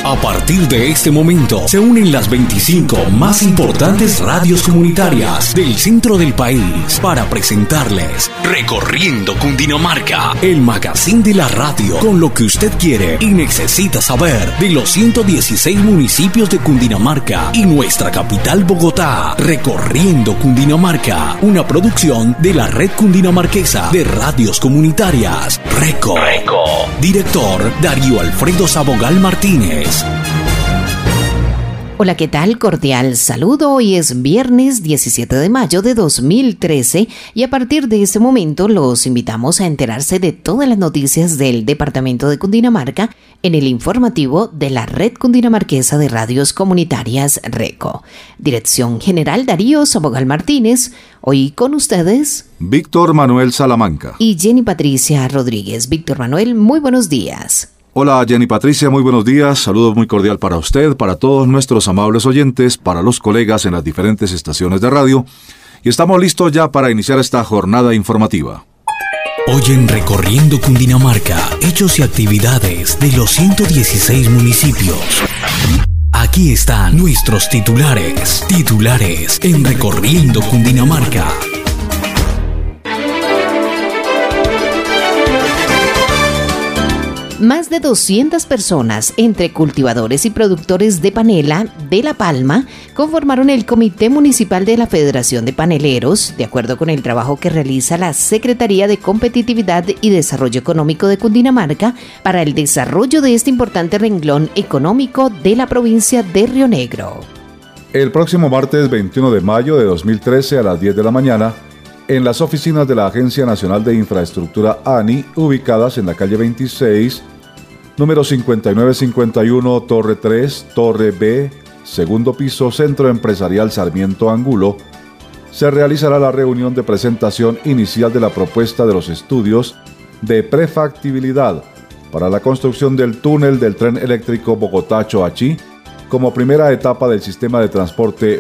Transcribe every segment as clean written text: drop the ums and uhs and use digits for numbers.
A partir de este momento se unen las 25 más importantes radios comunitarias del centro del país para presentarles Recorriendo Cundinamarca, el magazine de la radio con lo que usted quiere y necesita saber de los 116 municipios de Cundinamarca y nuestra capital Bogotá. Recorriendo Cundinamarca, una producción de la Red Cundinamarquesa de Radios Comunitarias, RECO. Director Darío Alfredo Sabogal Martínez. Hola, ¿qué tal? Cordial saludo. Hoy es viernes 17 de mayo de 2013 y a partir de este momento los invitamos a enterarse de todas las noticias del departamento de Cundinamarca en el informativo de la Red Cundinamarquesa de Radios Comunitarias RECO. Dirección General Darío Sabogal Martínez. Hoy con ustedes Víctor Manuel Salamanca y Jenny Patricia Rodríguez. Víctor Manuel, muy buenos días. Hola Jenny Patricia, muy buenos días, saludos muy cordial para usted, para todos nuestros amables oyentes, para los colegas en las diferentes estaciones de radio, y estamos listos ya para iniciar esta jornada informativa. Hoy en Recorriendo Cundinamarca, hechos y actividades de los 116 municipios. Aquí están nuestros titulares en Recorriendo Cundinamarca. Más de 200 personas, entre cultivadores y productores de panela de La Palma, conformaron el Comité Municipal de la Federación de Paneleros, de acuerdo con el trabajo que realiza la Secretaría de Competitividad y Desarrollo Económico de Cundinamarca para el desarrollo de este importante renglón económico de la provincia de Río Negro. El próximo martes 21 de mayo de 2013 a las 10 de la mañana, en las oficinas de la Agencia Nacional de Infraestructura ANI, ubicadas en la calle 26, número 5951, Torre 3, Torre B, segundo piso, Centro Empresarial Sarmiento Angulo, se realizará la reunión de presentación inicial de la propuesta de los estudios de prefactibilidad para la construcción del túnel del tren eléctrico Bogotá-Choachí como primera etapa del sistema de transporte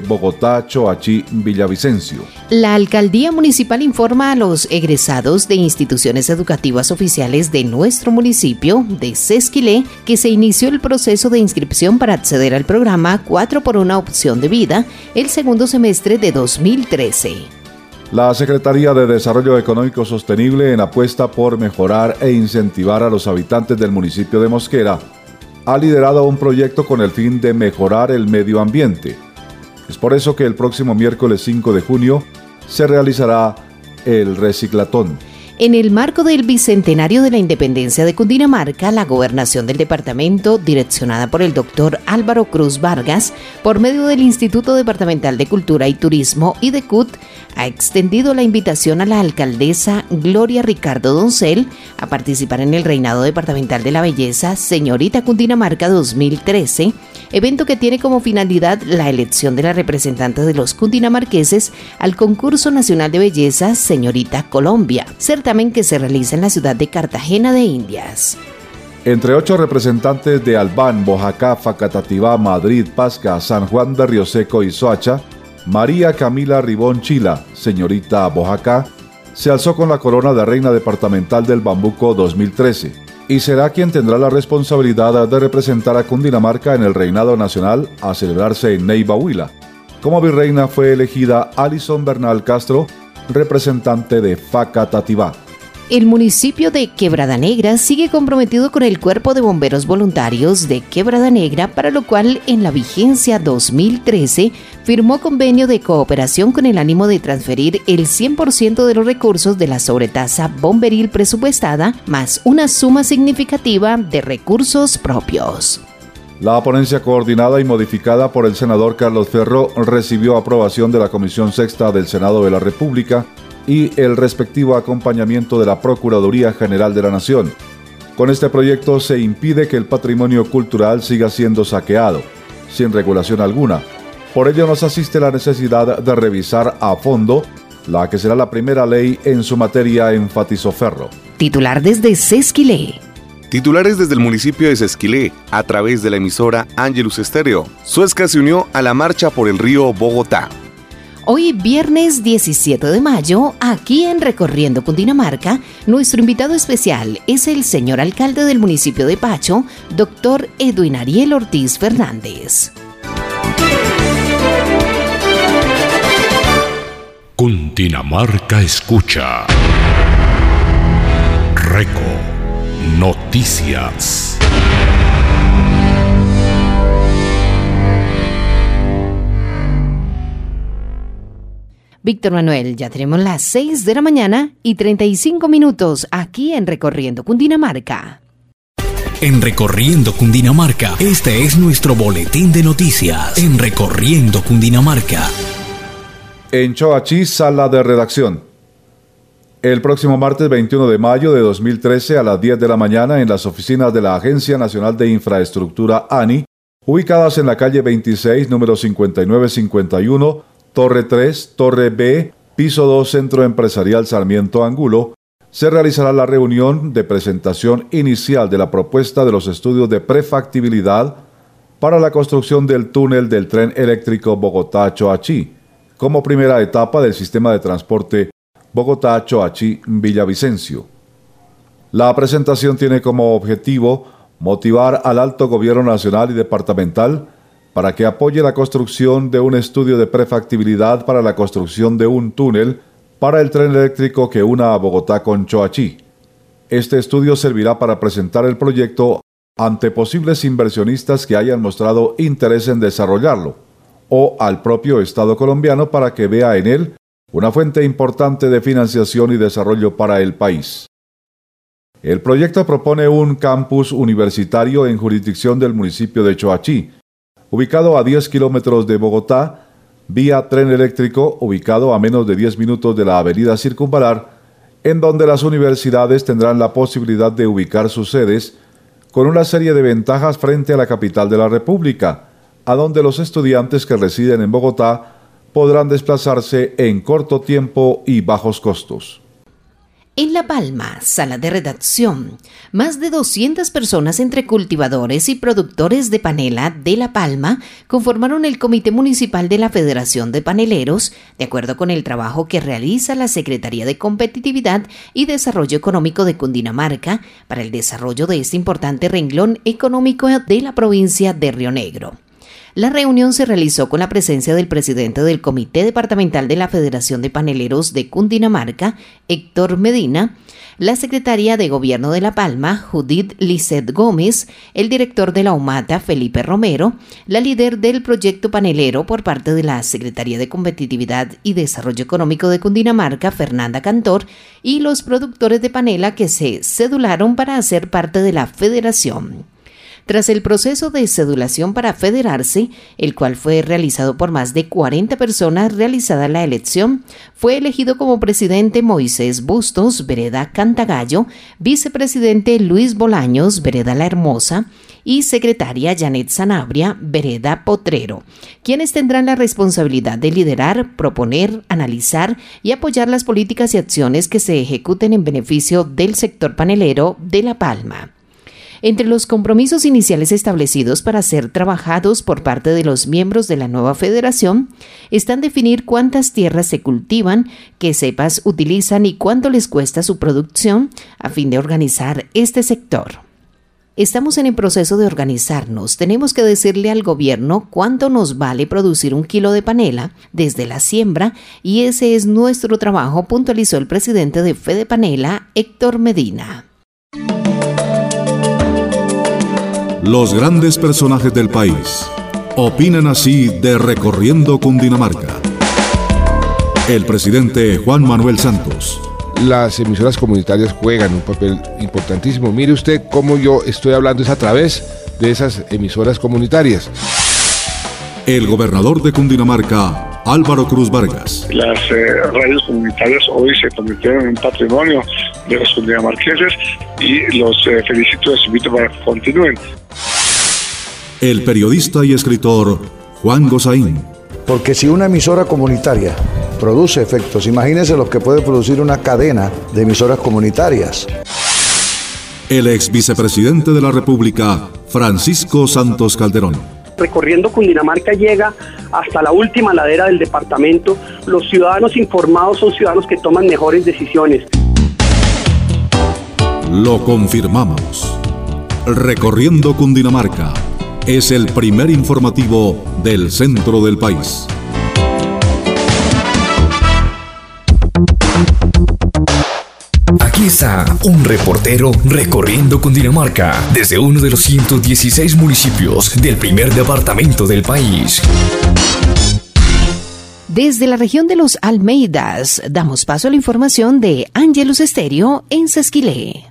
Bogotá-Choachí-Villavicencio. La Alcaldía Municipal informa a los egresados de instituciones educativas oficiales de nuestro municipio, de Sesquilé, que se inició el proceso de inscripción para acceder al programa 4x1 Opción de Vida el segundo semestre de 2013. La Secretaría de Desarrollo Económico Sostenible, en apuesta por mejorar e incentivar a los habitantes del municipio de Mosquera, ha liderado un proyecto con el fin de mejorar el medio ambiente. Es por eso que el próximo miércoles 5 de junio se realizará el reciclatón. En el marco del Bicentenario de la Independencia de Cundinamarca, la gobernación del departamento, direccionada por el doctor Álvaro Cruz Vargas, por medio del Instituto Departamental de Cultura y Turismo, IDECUT, ha extendido la invitación a la alcaldesa Gloria Ricardo Doncel a participar en el Reinado Departamental de la Belleza Señorita Cundinamarca 2013, evento que tiene como finalidad la elección de la representante de los cundinamarqueses al Concurso Nacional de Belleza Señorita Colombia, certamen que se realiza en la ciudad de Cartagena de Indias. Entre 8 representantes de Albán, Boyacá, Facatativá, Madrid, Pasca, San Juan de Río Seco y Soacha, María Camila Ribón Chila, señorita Boyacá, se alzó con la corona de Reina Departamental del Bambuco 2013 y será quien tendrá la responsabilidad de representar a Cundinamarca en el Reinado Nacional a celebrarse en Neiva, Huila. Como virreina fue elegida Alison Bernal Castro, representante de Facatativá. El municipio de Quebrada Negra sigue comprometido con el Cuerpo de Bomberos Voluntarios de Quebrada Negra, para lo cual en la vigencia 2013 firmó convenio de cooperación con el ánimo de transferir el 100% de los recursos de la sobretasa bomberil presupuestada, más una suma significativa de recursos propios. La ponencia coordinada y modificada por el senador Carlos Ferro recibió aprobación de la Comisión Sexta del Senado de la República y el respectivo acompañamiento de la Procuraduría General de la Nación. Con este proyecto se impide que el patrimonio cultural siga siendo saqueado, sin regulación alguna. Por ello nos asiste la necesidad de revisar a fondo la que será la primera ley en su materia, enfatizó Ferro. Titular desde Sesquilé. Titulares desde el municipio de Sesquilé, a través de la emisora Ángelus Estéreo. Suezca se unió a la marcha por el río Bogotá. Hoy, viernes 17 de mayo, aquí en Recorriendo Cundinamarca, nuestro invitado especial es el señor alcalde del municipio de Pacho, doctor Edwin Ariel Ortiz Fernández. Cundinamarca escucha. Reco Noticias. Víctor Manuel, ya tenemos las 6 de la mañana y 35 minutos aquí en Recorriendo Cundinamarca. En Recorriendo Cundinamarca, este es nuestro boletín de noticias. En Recorriendo Cundinamarca. En Choachí, sala de redacción. El próximo martes 21 de mayo de 2013 a las 10 de la mañana en las oficinas de la Agencia Nacional de Infraestructura ANI, ubicadas en la calle 26, número 5951, Torre 3, Torre B, Piso 2, Centro Empresarial Sarmiento Angulo, se realizará la reunión de presentación inicial de la propuesta de los estudios de prefactibilidad para la construcción del túnel del tren eléctrico Bogotá-Choachí, como primera etapa del sistema de transporte Bogotá-Choachí-Villavicencio. La presentación tiene como objetivo motivar al alto gobierno nacional y departamental para que apoye la construcción de un estudio de prefactibilidad para la construcción de un túnel para el tren eléctrico que una a Bogotá con Choachí. Este estudio servirá para presentar el proyecto ante posibles inversionistas que hayan mostrado interés en desarrollarlo, o al propio Estado colombiano para que vea en él una fuente importante de financiación y desarrollo para el país. El proyecto propone un campus universitario en jurisdicción del municipio de Choachí, ubicado a 10 kilómetros de Bogotá, vía tren eléctrico, ubicado a menos de 10 minutos de la avenida Circunvalar, en donde las universidades tendrán la posibilidad de ubicar sus sedes, con una serie de ventajas frente a la capital de la República, a donde los estudiantes que residen en Bogotá podrán desplazarse en corto tiempo y bajos costos. En La Palma, sala de redacción, más de 200 personas entre cultivadores y productores de panela de La Palma conformaron el Comité Municipal de la Federación de Paneleros, de acuerdo con el trabajo que realiza la Secretaría de Competitividad y Desarrollo Económico de Cundinamarca para el desarrollo de este importante renglón económico de la provincia de Río Negro. La reunión se realizó con la presencia del presidente del Comité Departamental de la Federación de Paneleros de Cundinamarca, Héctor Medina, la secretaria de Gobierno de La Palma, Judith Lisset Gómez, el director de la UMATA, Felipe Romero, la líder del proyecto panelero por parte de la Secretaría de Competitividad y Desarrollo Económico de Cundinamarca, Fernanda Cantor, y los productores de panela que se cedularon para hacer parte de la federación. Tras el proceso de cedulación para federarse, el cual fue realizado por más de 40 personas realizada la elección, fue elegido como presidente Moisés Bustos, vereda Cantagallo, vicepresidente Luis Bolaños, vereda La Hermosa, y secretaria Janet Sanabria, vereda Potrero, quienes tendrán la responsabilidad de liderar, proponer, analizar y apoyar las políticas y acciones que se ejecuten en beneficio del sector panelero de La Palma. Entre los compromisos iniciales establecidos para ser trabajados por parte de los miembros de la nueva federación están definir cuántas tierras se cultivan, qué cepas utilizan y cuánto les cuesta su producción a fin de organizar este sector. Estamos en el proceso de organizarnos. Tenemos que decirle al gobierno cuánto nos vale producir 1 kilo de panela desde la siembra y ese es nuestro trabajo, puntualizó el presidente de Fede Panela, Héctor Medina. Los grandes personajes del país opinan así de Recorriendo Cundinamarca. El presidente Juan Manuel Santos. Las emisoras comunitarias juegan un papel importantísimo. Mire usted cómo yo estoy hablando es a través de esas emisoras comunitarias. El gobernador de Cundinamarca, Álvaro Cruz Vargas. Las radios comunitarias hoy se convirtieron en un patrimonio de los cundinamarqueses y los felicito y los invito para que continúen. El periodista y escritor Juan Gozaín. Porque si una emisora comunitaria produce efectos, imagínense lo que puede producir una cadena de emisoras comunitarias. El ex vicepresidente de la República, Francisco Santos Calderón. Recorriendo Cundinamarca llega hasta la última ladera del departamento, los ciudadanos informados son ciudadanos que toman mejores decisiones. Lo confirmamos. Recorriendo Cundinamarca es el primer informativo del centro del país. Aquí está un reportero recorriendo Cundinamarca desde uno de los 116 municipios del primer departamento del país. Desde la región de los Almeidas, damos paso a la información de Ángelus Estéreo en Sesquilé.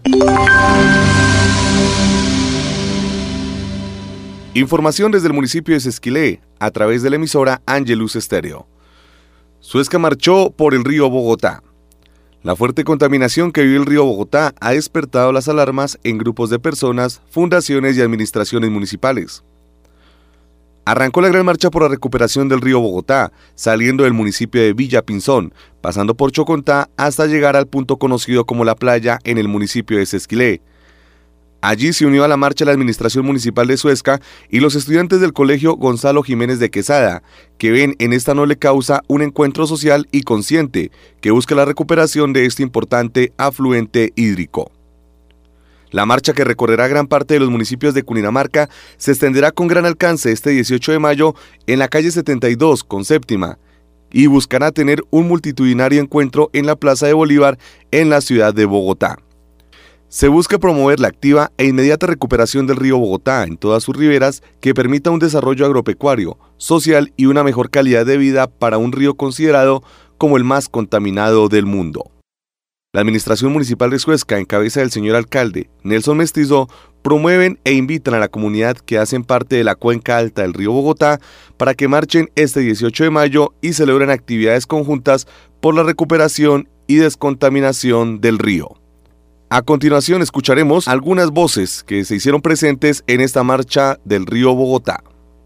Información desde el municipio de Sesquilé, a través de la emisora Ángelus Estéreo. Suezca marchó por el río Bogotá. La fuerte contaminación que vive el río Bogotá ha despertado las alarmas en grupos de personas, fundaciones y administraciones municipales. Arrancó la gran marcha por la recuperación del río Bogotá, saliendo del municipio de Villa Pinzón, pasando por Chocontá hasta llegar al punto conocido como La Playa en el municipio de Sesquilé. Allí se unió a la marcha la administración municipal de Suezca y los estudiantes del colegio Gonzalo Jiménez de Quesada, que ven en esta noble causa un encuentro social y consciente que busca la recuperación de este importante afluente hídrico. La marcha, que recorrerá gran parte de los municipios de Cundinamarca, se extenderá con gran alcance este 18 de mayo en la calle 72 con Séptima y buscará tener un multitudinario encuentro en la Plaza de Bolívar en la ciudad de Bogotá. Se busca promover la activa e inmediata recuperación del río Bogotá en todas sus riberas que permita un desarrollo agropecuario, social y una mejor calidad de vida para un río considerado como el más contaminado del mundo. La administración municipal de Suezca, en cabeza del señor alcalde Nelson Mestizo, promueven e invitan a la comunidad que hacen parte de la cuenca alta del río Bogotá para que marchen este 18 de mayo y celebren actividades conjuntas por la recuperación y descontaminación del río. A continuación escucharemos algunas voces que se hicieron presentes en esta marcha del río Bogotá.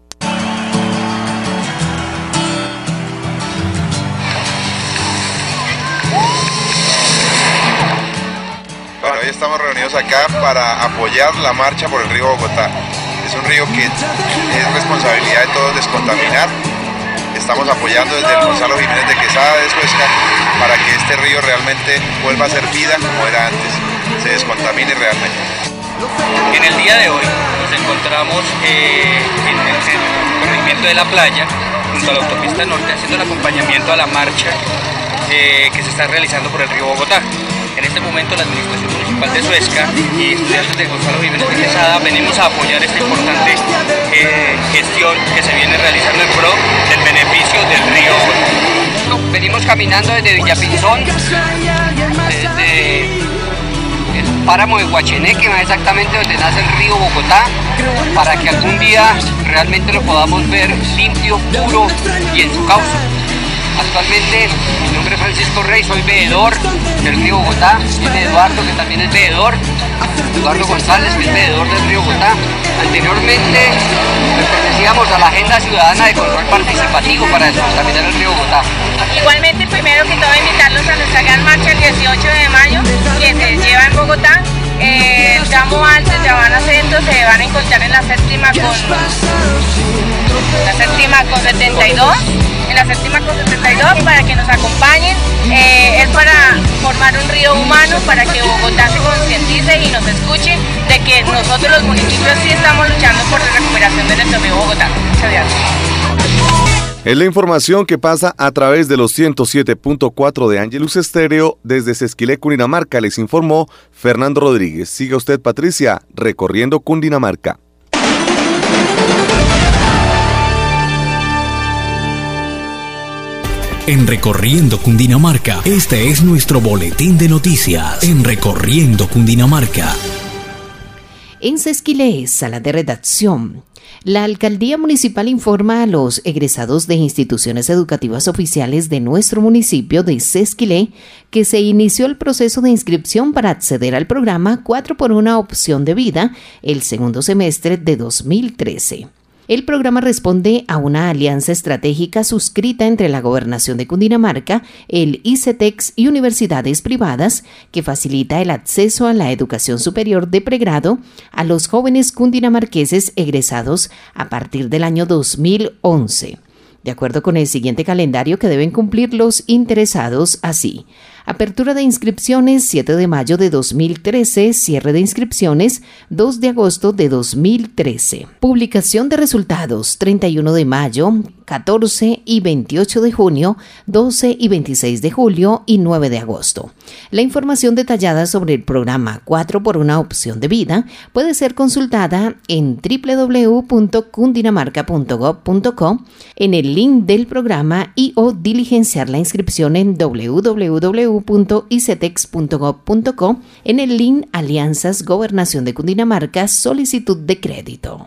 Bueno, hoy estamos reunidos acá para apoyar la marcha por el río Bogotá. Es un río que es responsabilidad de todos descontaminar. Estamos apoyando desde el Gonzalo Jiménez de Quesada de Suezca para que este río realmente vuelva a ser vida como era antes, se descontamine realmente. En el día de hoy nos encontramos en el corregimiento de La Playa, junto a la autopista norte, haciendo el acompañamiento a la marcha que se está realizando por el río Bogotá. En este momento la Administración Municipal de Suezca y estudiantes de Gonzalo Jiménez de Quesada venimos a apoyar esta importante gestión que se viene realizando en pro del beneficio del río Bogotá. Venimos caminando desde Villapinzón, desde el páramo de Guacheneque, más exactamente donde nace el río Bogotá, para que algún día realmente lo podamos ver limpio, puro y en su causa. Actualmente mi nombre es Francisco Rey, soy veedor del río Bogotá, viene Eduardo, que también es veedor, Eduardo González, que es veedor del río Bogotá. Anteriormente pertenecíamos a la Agenda Ciudadana de Control Participativo para descontaminar el río Bogotá. Igualmente, primero que todo, invitarlos a nuestra gran marcha el 18 de mayo, que se lleva en Bogotá. El tramo alto de Habana Centro se van a encontrar en la séptima con 72. En la séptima con 72 para que nos acompañen, es para formar un río humano, para que Bogotá se concientice y nos escuche de que nosotros los municipios sí estamos luchando por la recuperación de nuestro río Bogotá. Muchas gracias. Es la información que pasa a través de los 107.4 de Ángelus Estéreo desde Sesquilé, Cundinamarca. Les informó Fernando Rodríguez. Siga usted, Patricia, recorriendo Cundinamarca. En Recorriendo Cundinamarca, este es nuestro boletín de noticias. En Recorriendo Cundinamarca. En Sesquilé, sala de redacción. La Alcaldía Municipal informa a los egresados de instituciones educativas oficiales de nuestro municipio de Sesquilé que se inició el proceso de inscripción para acceder al programa 4x1 Opción de Vida el segundo semestre de 2013. El programa responde a una alianza estratégica suscrita entre la Gobernación de Cundinamarca, el ICETEX y universidades privadas que facilita el acceso a la educación superior de pregrado a los jóvenes cundinamarqueses egresados a partir del año 2011. de acuerdo con el siguiente calendario que deben cumplir los interesados así. Apertura de inscripciones 7 de mayo de 2013, cierre de inscripciones 2 de agosto de 2013. Publicación de resultados 31 de mayo, 14 y 28 de junio, 12 y 26 de julio y 9 de agosto. La información detallada sobre el programa 4 por una opción de vida puede ser consultada en www.cundinamarca.gov.co en el link del programa y o diligenciar la inscripción en www.icetex.gov.co en el link Alianzas Gobernación de Cundinamarca Solicitud de Crédito.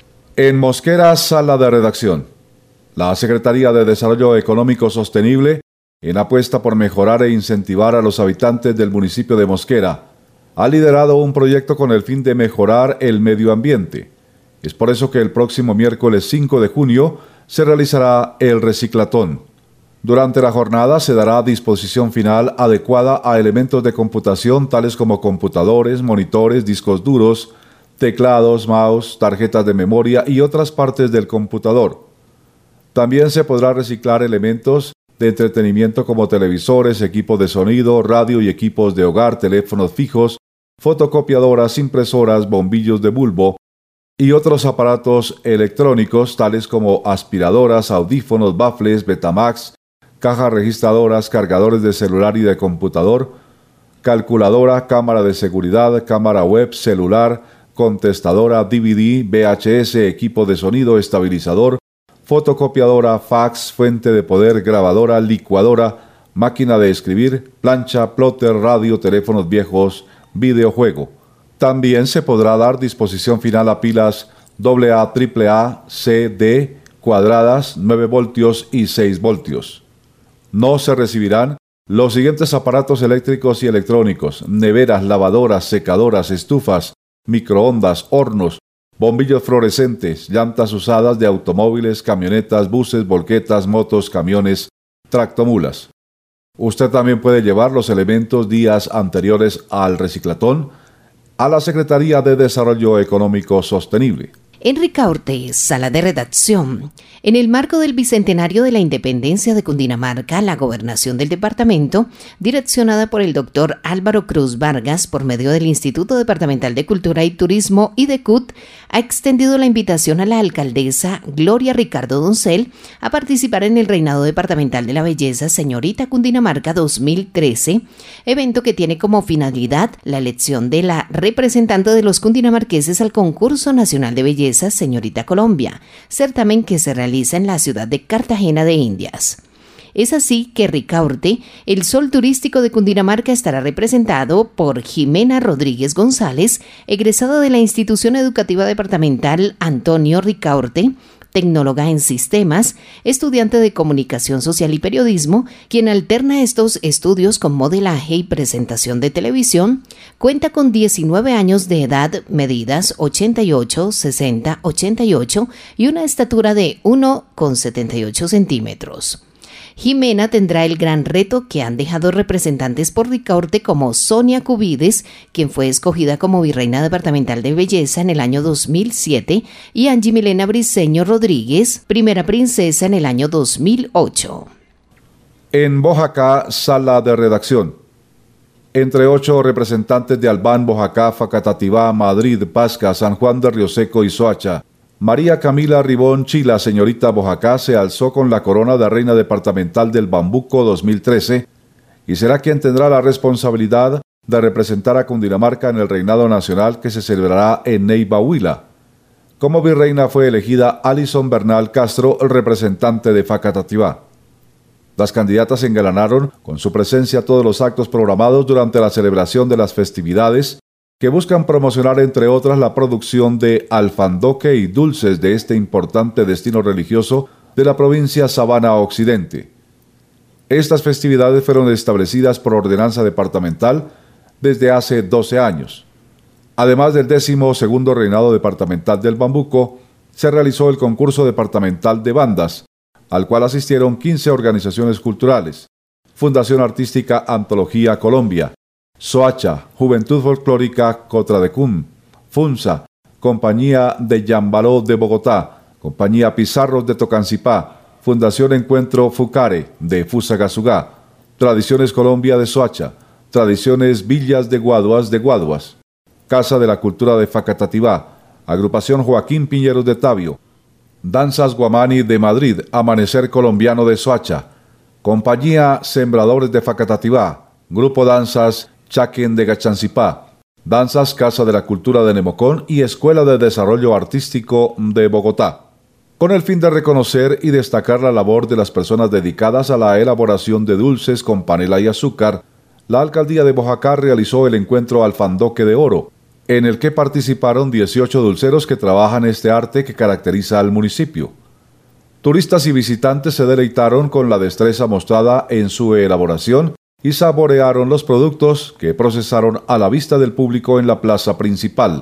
En Mosquera, sala de redacción. La Secretaría de Desarrollo Económico Sostenible, en apuesta por mejorar e incentivar a los habitantes del municipio de Mosquera, ha liderado un proyecto con el fin de mejorar el medio ambiente. Es por eso que el próximo miércoles 5 de junio se realizará el reciclatón. Durante la jornada se dará disposición final adecuada a elementos de computación tales como computadores, monitores, discos duros, teclados, mouse, tarjetas de memoria y otras partes del computador. También se podrá reciclar elementos de entretenimiento como televisores, equipos de sonido, radio y equipos de hogar, teléfonos fijos, fotocopiadoras, impresoras, bombillos de bulbo y otros aparatos electrónicos tales como aspiradoras, audífonos, baffles, Betamax, cajas registradoras, cargadores de celular y de computador, calculadora, cámara de seguridad, cámara web, celular, contestadora, DVD, VHS, equipo de sonido, estabilizador, fotocopiadora, fax, fuente de poder, grabadora, licuadora, máquina de escribir, plancha, plotter, radio, teléfonos viejos, videojuego. También se podrá dar disposición final a pilas AA, AAA, CD, cuadradas, 9 voltios y 6 voltios. No se recibirán los siguientes aparatos eléctricos y electrónicos: neveras, lavadoras, secadoras, estufas, microondas, hornos, bombillos fluorescentes, llantas usadas de automóviles, camionetas, buses, volquetas, motos, camiones, tractomulas. Usted también puede llevar los elementos días anteriores al reciclatón a la Secretaría de Desarrollo Económico Sostenible. Enrique Ortiz, sala de redacción. En el marco del Bicentenario de la Independencia de Cundinamarca, la gobernación del departamento, direccionada por el doctor Álvaro Cruz Vargas por medio del Instituto Departamental de Cultura y Turismo IDECUT, ha extendido la invitación a la alcaldesa Gloria Ricardo Doncel a participar en el Reinado Departamental de la Belleza Señorita Cundinamarca 2013, evento que tiene como finalidad la elección de la representante de los cundinamarqueses al Concurso Nacional de Belleza Señorita Colombia, certamen que se realiza en la ciudad de Cartagena de Indias. Es así que Ricaurte, el sol turístico de Cundinamarca, estará representado por Jimena Rodríguez González, egresada de la Institución Educativa Departamental Antonio Ricaurte, tecnóloga en sistemas, estudiante de comunicación social y periodismo, quien alterna estos estudios con modelaje y presentación de televisión. Cuenta con 19 años de edad, medidas 88, 60, 88 y una estatura de 1,78 centímetros. Jimena tendrá el gran reto que han dejado representantes por Ricaurte como Sonia Cubides, quien fue escogida como virreina departamental de belleza en el año 2007, y Angie Milena Briceño Rodríguez, primera princesa en el año 2008. En Boyacá, sala de redacción. Entre 8 representantes de Albán, Boyacá, Facatativá, Madrid, Pasca, San Juan de Río Seco y Soacha, María Camila Ribón Chila, señorita Boyacá, se alzó con la corona de reina departamental del Bambuco 2013 y será quien tendrá la responsabilidad de representar a Cundinamarca en el reinado nacional que se celebrará en Neiva, Huila. Como virreina fue elegida Alison Bernal Castro, el representante de Facatativá. Las candidatas se engalanaron con su presencia todos los actos programados durante la celebración de las festividades que buscan promocionar, entre otras, la producción de alfandoque y dulces de este importante destino religioso de la provincia Sabana Occidente. Estas festividades fueron establecidas por ordenanza departamental desde hace 12 años. Además del 12º reinado departamental del Bambuco, se realizó el concurso departamental de bandas, al cual asistieron 15 organizaciones culturales: Fundación Artística Antología Colombia, Soacha, Juventud Folclórica Cotradecum, FUNSA, Compañía de Yambaló de Bogotá, Compañía Pizarros de Tocancipá, Fundación Encuentro Fucare de Fusagasugá, Tradiciones Colombia de Soacha, Tradiciones Villas de Guaduas, Casa de la Cultura de Facatativá, Agrupación Joaquín Piñeros de Tabio, Danzas Guamani de Madrid, Amanecer Colombiano de Soacha, Compañía Sembradores de Facatativá, Grupo Danzas Chaquen de Gachancipá, Danzas Casa de la Cultura de Nemocón y Escuela de Desarrollo Artístico de Bogotá. Con el fin de reconocer y destacar la labor de las personas dedicadas a la elaboración de dulces con panela y azúcar, la Alcaldía de Boyacá realizó el encuentro Alfandoque de Oro, en el que participaron 18 dulceros que trabajan este arte que caracteriza al municipio. Turistas y visitantes se deleitaron con la destreza mostrada en su elaboración y saborearon los productos que procesaron a la vista del público en la plaza principal.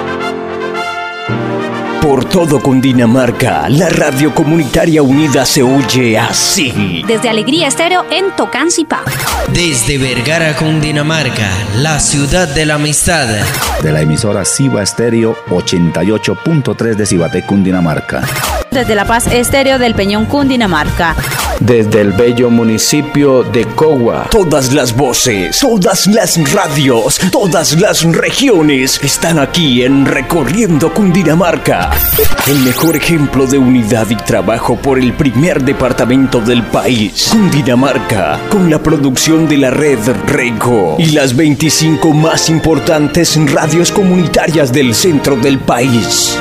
Por todo Cundinamarca, la radio comunitaria unida se oye así. Desde Alegría Estéreo en Tocancipá. Desde Vergara, Cundinamarca, la ciudad de la amistad. De la emisora Ciba Estéreo 88.3 de Cibaté, Cundinamarca. Desde La Paz Estéreo del Peñón, Cundinamarca. Desde el bello municipio de Cogua. Todas las voces, todas las radios, todas las regiones están aquí en Recorriendo Cundinamarca. El mejor ejemplo de unidad y trabajo por el primer departamento del país, Cundinamarca, con la producción de la red Rego y las 25 más importantes radios comunitarias del centro del país.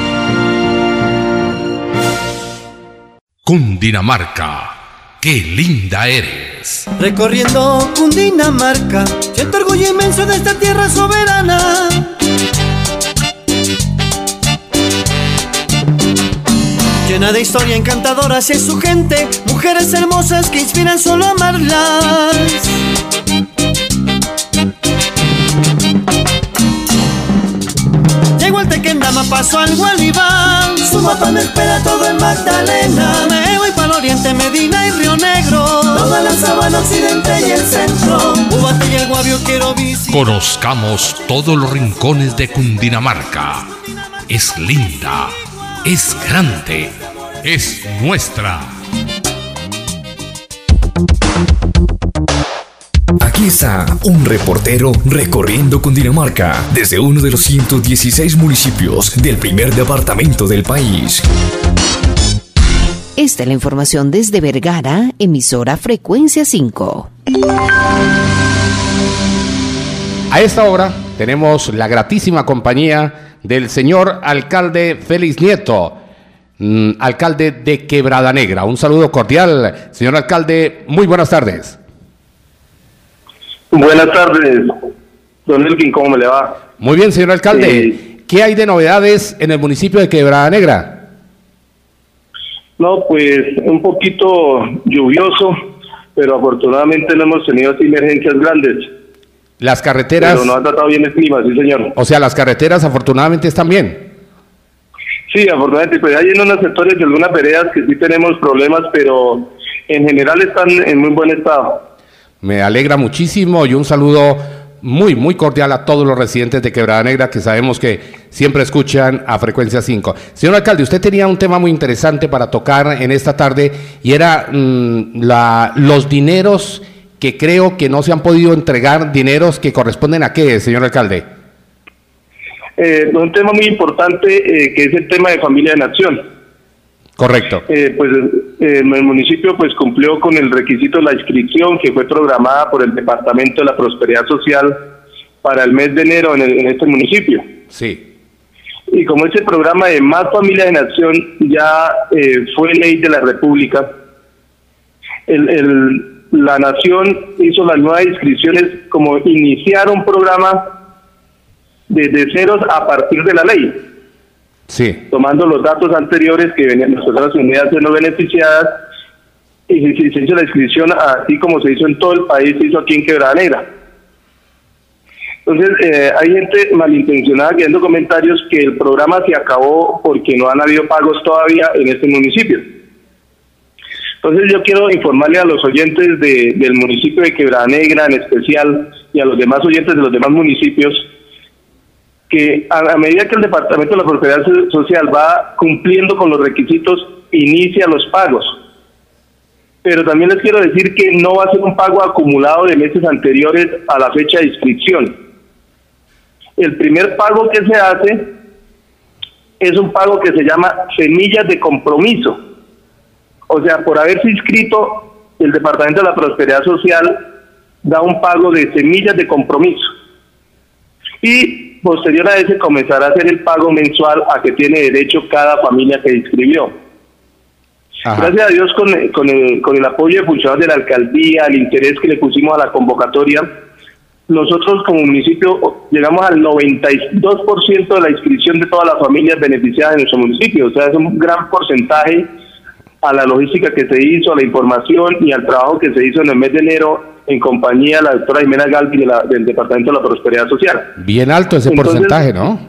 Cundinamarca, qué linda eres. Recorriendo Cundinamarca, siento orgullo inmenso de esta tierra soberana. Llena de historia encantadora hacia su gente, mujeres hermosas que inspiran solo a amarlas. Llego al Tequendama, paso al Gualibán, su mapa me espera todo en Magdalena. Me voy para el oriente, Medina y Río Negro, toda la sabana occidente y el centro, Ubate y el Guavio quiero visitar. Conozcamos todos los rincones de Cundinamarca. Es linda, es grande, es nuestra. Aquí está un reportero recorriendo Cundinamarca desde uno de los 116 municipios del primer departamento del país. Esta es la información desde Vergara, emisora Frecuencia 5. A esta hora tenemos la gratísima compañía del señor alcalde Félix Nieto, alcalde de Quebrada Negra. Un saludo cordial, señor alcalde, muy buenas tardes. Buenas tardes, don Elkin, ¿cómo me le va? Muy bien, señor alcalde. ¿Qué hay de novedades en el municipio de Quebrada Negra? No, pues un poquito lluvioso, pero afortunadamente no hemos tenido así emergencias grandes. Las carreteras... Pero nos ha tratado bien el clima, sí señor. O sea, las carreteras afortunadamente están bien. Sí, afortunadamente, pues hay en unos sectores de algunas veredas que sí tenemos problemas, pero en general están en muy buen estado. Me alegra muchísimo y un saludo muy, muy cordial a todos los residentes de Quebrada Negra que sabemos que siempre escuchan a Frecuencia 5. Señor alcalde, usted tenía un tema muy interesante para tocar en esta tarde y era los dineros que creo que no se han podido entregar, dineros que corresponden a qué, señor alcalde. Un tema muy importante que es el tema de familia de nación. Correcto. Pues el municipio pues cumplió con el requisito de la inscripción que fue programada por el Departamento de la Prosperidad Social para el mes de enero en este municipio. Sí. Y como ese programa de Más Familia de Nación ya fue ley de la República, la Nación hizo las nuevas inscripciones como iniciar un programa desde ceros a partir de la ley. Sí. Tomando los datos anteriores que venían las personas unidades no beneficiadas y se hizo la inscripción así como se hizo en todo el país, se hizo aquí en Quebrada Negra. Entonces hay gente malintencionada viendo comentarios que el programa se acabó porque no han habido pagos todavía en este municipio. Entonces yo quiero informarle a los oyentes del municipio de Quebrada Negra en especial y a los demás oyentes de los demás municipios que a medida que el Departamento de la Prosperidad Social va cumpliendo con los requisitos, inicia los pagos. pero también les quiero decir que no va a ser un pago acumulado de meses anteriores a la fecha de inscripción. El primer pago que se hace es un pago que se llama semillas de compromiso. O sea, por haberse inscrito, el Departamento de la Prosperidad Social da un pago de semillas de compromiso. Y posterior a ese comenzará a hacer el pago mensual a que tiene derecho cada familia que inscribió. Ajá. Gracias a Dios, con el apoyo de funcionarios de la alcaldía, el interés que le pusimos a la convocatoria, nosotros como municipio llegamos al 92% de la inscripción de todas las familias beneficiadas en nuestro municipio. O sea, es un gran porcentaje a la logística que se hizo, a la información y al trabajo que se hizo en el mes de enero en compañía de la doctora Jimena Galvi del Departamento de la Prosperidad Social. Bien alto ese porcentaje, ¿no?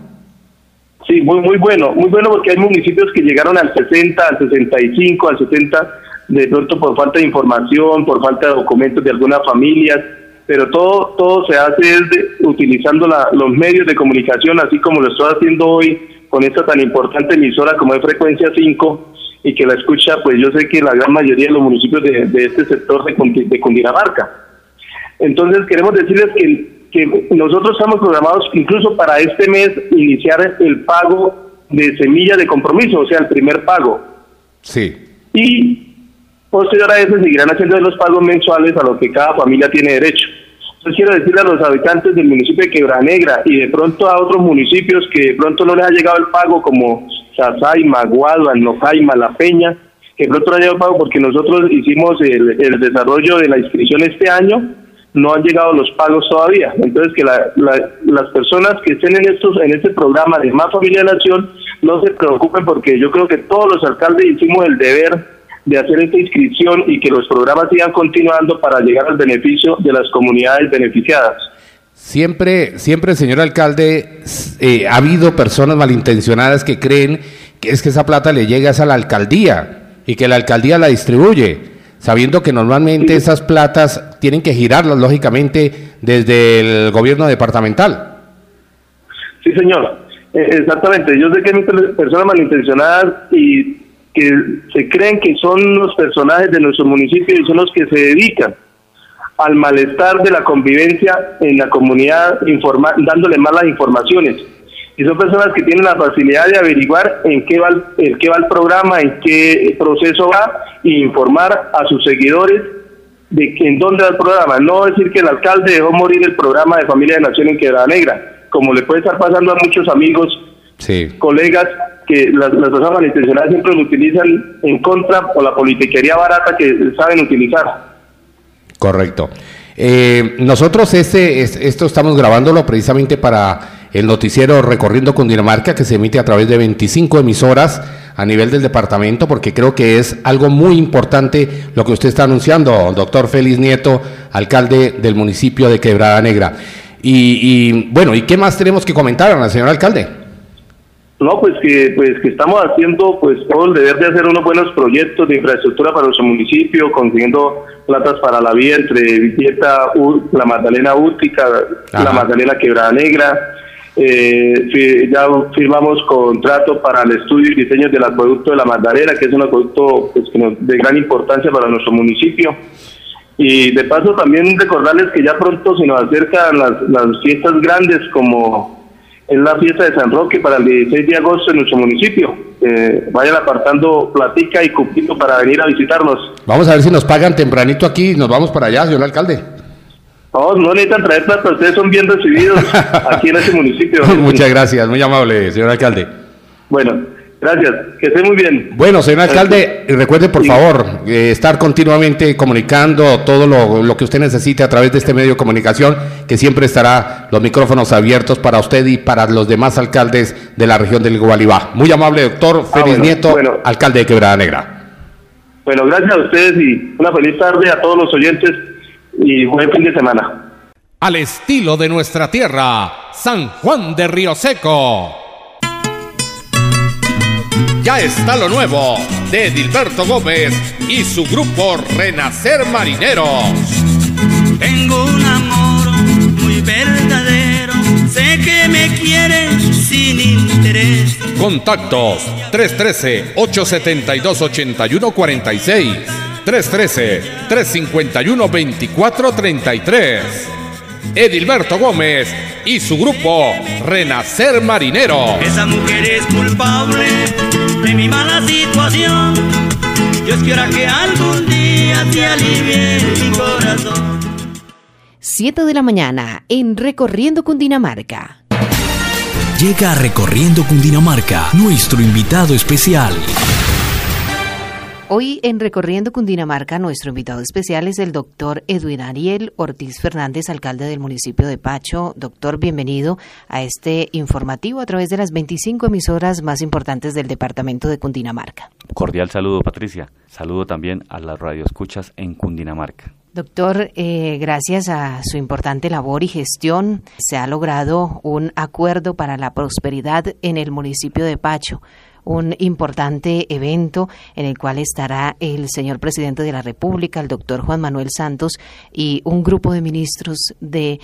Sí, muy bueno porque hay municipios que llegaron al 60, al 65, al 70, de pronto por falta de información, por falta de documentos de algunas familias, pero todo se hace utilizando los medios de comunicación, así como lo estoy haciendo hoy con esta tan importante emisora como es Frecuencia 5, y que la escucha, pues yo sé que la gran mayoría de los municipios de este sector de Cundinamarca. Entonces queremos decirles que nosotros estamos programados incluso para este mes iniciar el pago de semilla de compromiso, o sea, el primer pago. Sí. Y posterior a eso seguirán haciendo los pagos mensuales a los que cada familia tiene derecho. Entonces quiero decirle a los habitantes del municipio de Quebrada Negra y de pronto a otros municipios que de pronto no les ha llegado el pago, como Sasaima, Guadua, Nojaima, La Peña, que de pronto no ha llegado el pago porque nosotros hicimos el desarrollo de la inscripción este año, no han llegado los pagos todavía. Entonces que las personas que estén en este programa de Más Familia de Nación no se preocupen, porque yo creo que todos los alcaldes hicimos el deber de hacer esta inscripción y que los programas sigan continuando para llegar al beneficio de las comunidades beneficiadas. Siempre, señor alcalde, ha habido personas malintencionadas que creen que es que esa plata le llega a la alcaldía y que la alcaldía la distribuye, sabiendo que normalmente esas platas tienen que girarlas, lógicamente, desde el gobierno departamental. Sí, señor, exactamente. Yo sé que hay personas malintencionadas y que se creen que son los personajes de nuestro municipio y son los que se dedican al malestar de la convivencia en la comunidad, dándole malas informaciones. Y son personas que tienen la facilidad de averiguar en qué va el programa, en qué proceso va, e informar a sus seguidores de que en dónde va el programa. No decir que el alcalde dejó morir el programa de Familia de Nación en Quebrada Negra, como le puede estar pasando a muchos amigos, colegas, que las personas malintencionadas siempre lo utilizan en contra, o la politiquería barata que saben utilizar. Correcto. Nosotros esto estamos grabándolo precisamente para el noticiero Recorriendo Cundinamarca, que se emite a través de 25 emisoras a nivel del departamento, porque creo que es algo muy importante lo que usted está anunciando, doctor Félix Nieto, alcalde del municipio de Quebrada Negra. Bueno, ¿y qué más tenemos que comentar, señor alcalde? No, pues que estamos haciendo todo el deber de hacer unos buenos proyectos de infraestructura para nuestro municipio, consiguiendo platas para la vía entre Villeta, La Magdalena Útica, La Magdalena Quebrada Negra. Ya firmamos contrato para el estudio y diseño del acueducto de La Magdalena, que es un acueducto de gran importancia para nuestro municipio. Y de paso también recordarles que ya pronto se nos acercan las fiestas grandes, como es la fiesta de San Roque para el 16 de agosto en nuestro municipio. Vayan apartando platica y cupito para venir a visitarnos. Vamos a ver si nos pagan tempranito aquí y nos vamos para allá, señor alcalde. No necesitan traer plata, ustedes son bien recibidos aquí en este municipio. Muchas gracias, muy amable, señor alcalde. Bueno, gracias, que esté muy bien. Bueno, señor alcalde, recuerde por favor estar continuamente comunicando todo lo que usted necesite a través de este medio de comunicación, que siempre estará los micrófonos abiertos para usted y para los demás alcaldes de la región del Gualibá. Muy amable, doctor Félix Nieto, alcalde de Quebrada Negra. Bueno, gracias a ustedes y una feliz tarde a todos los oyentes y buen fin de semana. Al estilo de nuestra tierra, San Juan de Río Seco. Ya está lo nuevo de Edilberto Gómez y su grupo Renacer Marineros. Tengo un amor muy verdadero, sé que me quieres sin interés. Contactos 313-872-8146 313-351-2433. Edilberto Gómez y su grupo Renacer Marinero. Esa mujer es culpable de mi mala situación. Dios quiera que algún día te alivie mi corazón. 7 de la mañana en Recorriendo Cundinamarca. Llega a Recorriendo Cundinamarca nuestro invitado especial. Hoy en Recorriendo Cundinamarca, nuestro invitado especial es el doctor Edwin Ariel Ortiz Fernández, alcalde del municipio de Pacho. Doctor, bienvenido a este informativo a través de las 25 emisoras más importantes del departamento de Cundinamarca. Cordial saludo, Patricia. Saludo también a las radioescuchas en Cundinamarca. Doctor, gracias a su importante labor y gestión, se ha logrado un acuerdo para la prosperidad en el municipio de Pacho. Un importante evento en el cual estará el señor presidente de la República, el doctor Juan Manuel Santos, y un grupo de ministros de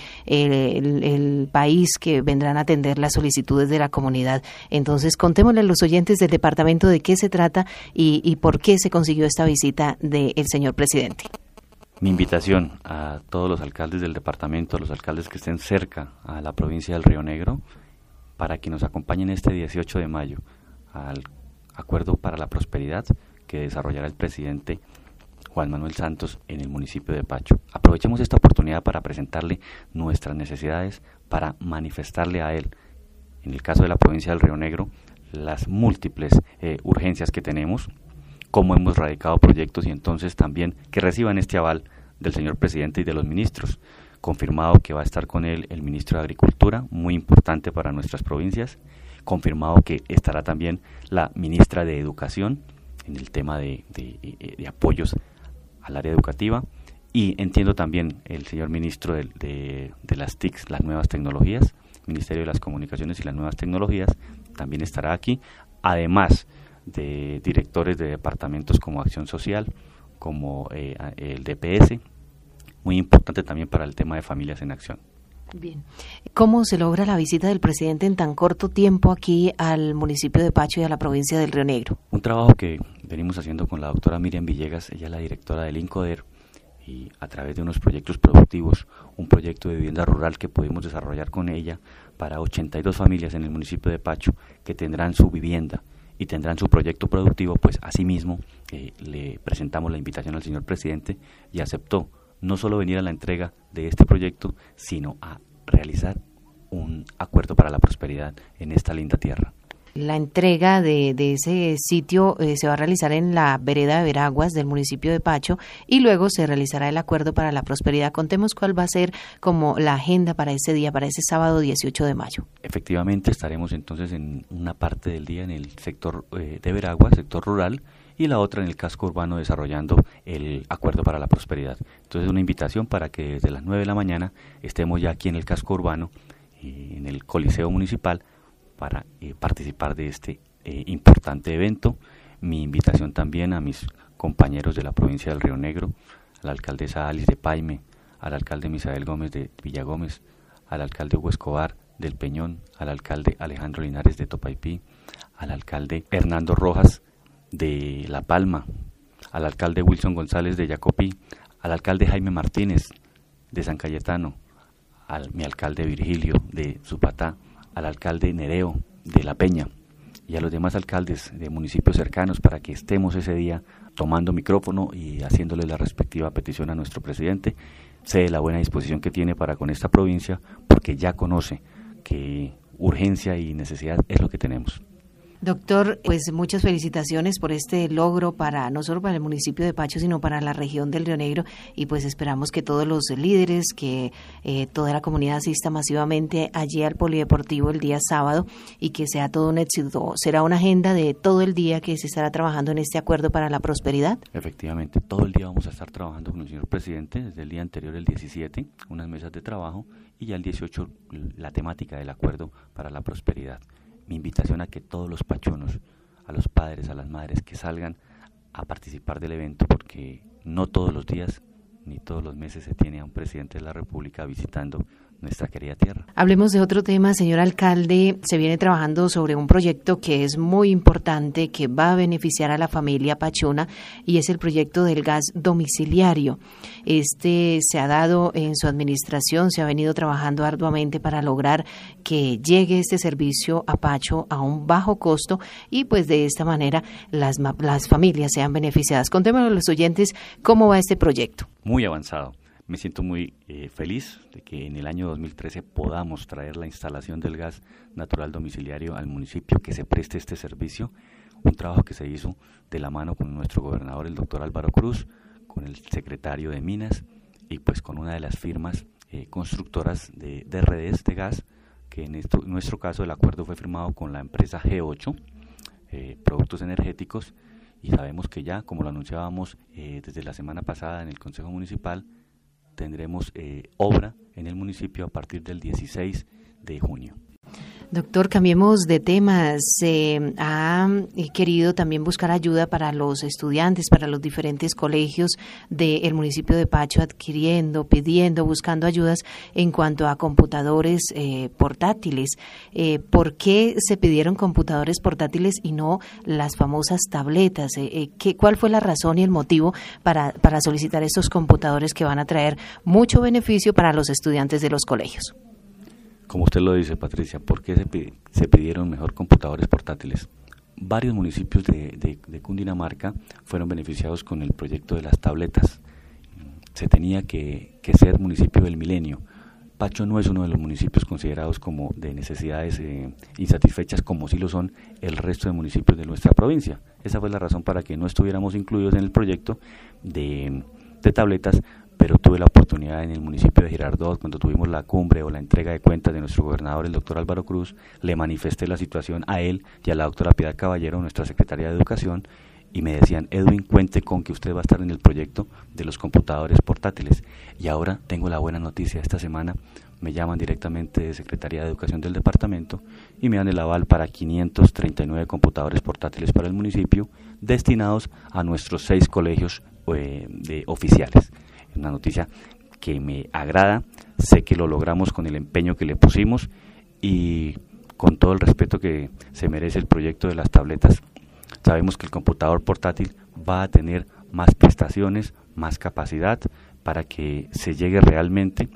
el país que vendrán a atender las solicitudes de la comunidad. Entonces, contémosle a los oyentes del departamento de qué se trata y por qué se consiguió esta visita del señor presidente. Mi invitación a todos los alcaldes del departamento, a los alcaldes que estén cerca a la provincia del Río Negro, para que nos acompañen este 18 de mayo al Acuerdo para la Prosperidad que desarrollará el presidente Juan Manuel Santos en el municipio de Pacho. Aprovechemos esta oportunidad para presentarle nuestras necesidades, para manifestarle a él, en el caso de la provincia del Río Negro, las múltiples urgencias que tenemos, cómo hemos radicado proyectos y entonces también que reciban este aval del señor presidente y de los ministros. Confirmado que va a estar con él el ministro de Agricultura, muy importante para nuestras provincias. Confirmado que estará también la ministra de Educación en el tema de apoyos al área educativa, y entiendo también el señor ministro de las TICs, las nuevas tecnologías, Ministerio de las Comunicaciones y las nuevas tecnologías, también estará aquí, además de directores de departamentos como Acción Social, como el DPS, muy importante también para el tema de Familias en Acción. Bien. ¿Cómo se logra la visita del presidente en tan corto tiempo aquí al municipio de Pacho y a la provincia del Río Negro? Un trabajo que venimos haciendo con la doctora Miriam Villegas, ella es la directora del INCODER, y a través de unos proyectos productivos, un proyecto de vivienda rural que pudimos desarrollar con ella para 82 familias en el municipio de Pacho que tendrán su vivienda y tendrán su proyecto productivo, pues asimismo le presentamos la invitación al señor presidente y aceptó no solo venir a la entrega de este proyecto, sino a realizar un acuerdo para la prosperidad en esta linda tierra. La entrega de ese sitio se va a realizar en la vereda de Veraguas del municipio de Pacho y luego se realizará el acuerdo para la prosperidad. Contemos cuál va a ser como la agenda para ese día, para ese sábado 18 de mayo. Efectivamente, estaremos entonces en una parte del día en el sector de Veraguas, sector rural, y la otra en el casco urbano desarrollando el acuerdo para la prosperidad. Entonces una invitación para que desde las 9 de la mañana estemos ya aquí en el casco urbano, en el Coliseo Municipal, para participar de este importante evento. Mi invitación también a mis compañeros de la provincia del Río Negro, a la alcaldesa Alice de Paime, al alcalde Misael Gómez de Villagómez, al alcalde Hugo Escobar del Peñón, al alcalde Alejandro Linares de Topaipí, al alcalde Hernando Rojas de La Palma, al alcalde Wilson González de Yacopí, al alcalde Jaime Martínez de San Cayetano, al mi alcalde Virgilio de Zupatá, al alcalde Nereo de La Peña y a los demás alcaldes de municipios cercanos para que estemos ese día tomando micrófono y haciéndole la respectiva petición a nuestro presidente. Sé de la buena disposición que tiene para con esta provincia porque ya conoce que urgencia y necesidad es lo que tenemos. Doctor, pues muchas felicitaciones por este logro para no solo para el municipio de Pacho, sino para la región del Río Negro, y pues esperamos que todos los líderes, que toda la comunidad asista masivamente allí al polideportivo el día sábado y que sea todo un éxito. ¿Será una agenda de todo el día que se estará trabajando en este acuerdo para la prosperidad? Efectivamente, todo el día vamos a estar trabajando con el señor presidente, desde el día anterior, el 17, unas mesas de trabajo, y ya el 18 la temática del acuerdo para la prosperidad. Mi invitación a que todos los pachonos, a los padres, a las madres, que salgan a participar del evento, porque no todos los días ni todos los meses se tiene a un presidente de la República visitando nuestra querida tierra. Hablemos de otro tema, señor alcalde. Se viene trabajando sobre un proyecto que es muy importante, que va a beneficiar a la familia Pachona, y es el proyecto del gas domiciliario. Este se ha dado en su administración, se ha venido trabajando arduamente para lograr que llegue este servicio a Pacho a un bajo costo y pues de esta manera las familias sean beneficiadas. Contémosle a los oyentes cómo va este proyecto. Muy avanzado. Me siento muy feliz de que en el año 2013 podamos traer la instalación del gas natural domiciliario al municipio, que se preste este servicio, un trabajo que se hizo de la mano con nuestro gobernador, el doctor Álvaro Cruz, con el secretario de Minas y pues con una de las firmas constructoras de redes de gas, que en nuestro caso el acuerdo fue firmado con la empresa G8, Productos Energéticos, y sabemos que ya, como lo anunciábamos desde la semana pasada en el Consejo Municipal, tendremos obra en el municipio a partir del 16 de junio. Doctor, cambiemos de temas. Ha querido también buscar ayuda para los estudiantes, para los diferentes colegios del municipio de Pacho, pidiendo, buscando ayudas en cuanto a computadores portátiles. ¿Por qué se pidieron computadores portátiles y no las famosas tabletas? ¿Cuál fue la razón y el motivo para solicitar estos computadores que van a traer mucho beneficio para los estudiantes de los colegios? Como usted lo dice, Patricia, ¿por qué se pidieron mejor computadores portátiles? Varios municipios de Cundinamarca fueron beneficiados con el proyecto de las tabletas. Se tenía que ser municipio del milenio. Pacho no es uno de los municipios considerados como de necesidades insatisfechas, como sí lo son el resto de municipios de nuestra provincia. Esa fue la razón para que no estuviéramos incluidos en el proyecto de tabletas, pero tuve la oportunidad en el municipio de Girardot, cuando tuvimos la cumbre o la entrega de cuentas de nuestro gobernador, el doctor Álvaro Cruz, le manifesté la situación a él y a la doctora Piedad Caballero, nuestra secretaria de Educación, y me decían: Edwin, cuente con que usted va a estar en el proyecto de los computadores portátiles. Y ahora tengo la buena noticia: esta semana me llaman directamente de Secretaría de Educación del departamento y me dan el aval para 539 computadores portátiles para el municipio, destinados a nuestros 6 colegios oficiales. Una noticia que me agrada, sé que lo logramos con el empeño que le pusimos y con todo el respeto que se merece el proyecto de las tabletas. Sabemos que el computador portátil va a tener más prestaciones, más capacidad para que se llegue realmente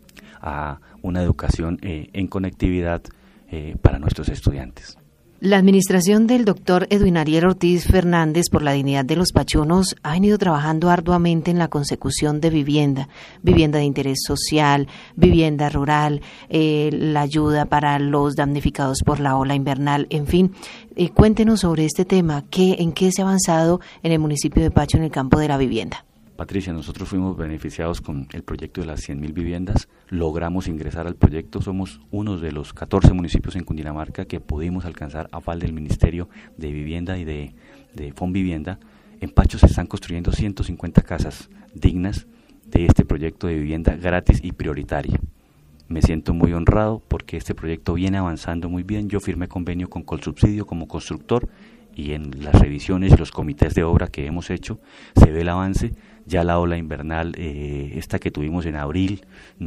a una educación en conectividad para nuestros estudiantes. La administración del doctor Edwin Ariel Ortiz Fernández por la dignidad de los pachunos ha venido trabajando arduamente en la consecución de vivienda de interés social, vivienda rural, la ayuda para los damnificados por la ola invernal, en fin. Cuéntenos sobre este tema, ¿en qué se ha avanzado en el municipio de Pacho en el campo de la vivienda? Patricia, nosotros fuimos beneficiados con el proyecto de las 100.000 viviendas, logramos ingresar al proyecto, somos uno de los 14 municipios en Cundinamarca que pudimos alcanzar aval del Ministerio de Vivienda y de Fonvivienda. En Pacho se están construyendo 150 casas dignas de este proyecto de vivienda gratis y prioritaria. Me siento muy honrado porque este proyecto viene avanzando muy bien. Yo firmé convenio con Colsubsidio como constructor y en las revisiones y los comités de obra que hemos hecho se ve el avance. Ya la ola invernal, esta que tuvimos en abril,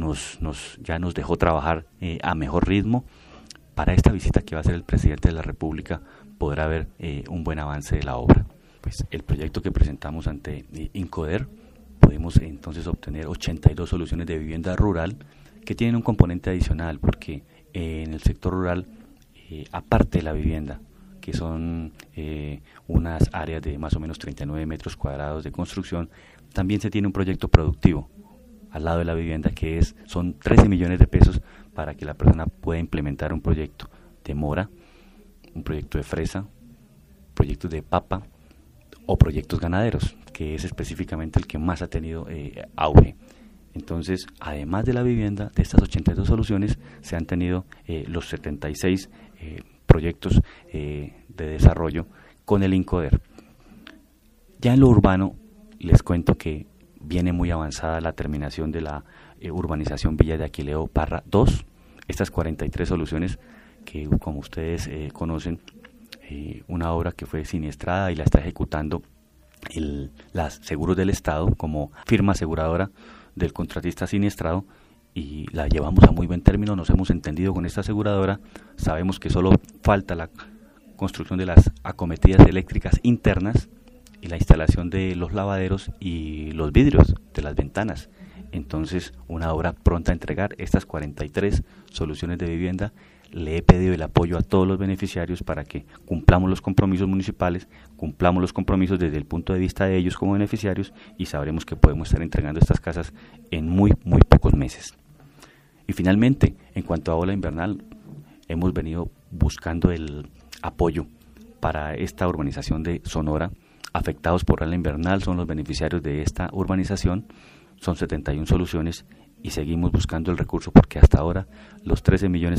ya nos dejó trabajar a mejor ritmo. Para esta visita que va a hacer el presidente de la República podrá haber un buen avance de la obra. Pues el proyecto que presentamos ante Incoder, pudimos entonces obtener 82 soluciones de vivienda rural que tienen un componente adicional, porque en el sector rural, aparte de la vivienda, que son unas áreas de más o menos 39 metros cuadrados de construcción, también se tiene un proyecto productivo al lado de la vivienda son 13 millones de pesos para que la persona pueda implementar un proyecto de mora, un proyecto de fresa, proyectos de papa o proyectos ganaderos, que es específicamente el que más ha tenido auge. Entonces, además de la vivienda, de estas 82 soluciones, se han tenido los 76 proyectos de desarrollo con el Incoder. Ya en lo urbano, les cuento que viene muy avanzada la terminación de la urbanización Villa de Aquileo Parra 2. Estas 43 soluciones que, como ustedes conocen, una obra que fue siniestrada y la está ejecutando las Seguros del Estado como firma aseguradora del contratista siniestrado, y la llevamos a muy buen término, nos hemos entendido con esta aseguradora, sabemos que solo falta la construcción de las acometidas eléctricas internas y la instalación de los lavaderos y los vidrios de las ventanas. Entonces, una obra pronta a entregar. Estas 43 soluciones de vivienda, le he pedido el apoyo a todos los beneficiarios para que cumplamos los compromisos municipales, cumplamos los compromisos desde el punto de vista de ellos como beneficiarios, y sabremos que podemos estar entregando estas casas en muy pocos meses. Y finalmente, en cuanto a ola invernal, hemos venido buscando el apoyo para esta urbanización de Sonora. Afectados por ola invernal son los beneficiarios de esta urbanización, son 71 soluciones, y seguimos buscando el recurso porque hasta ahora los 13 millones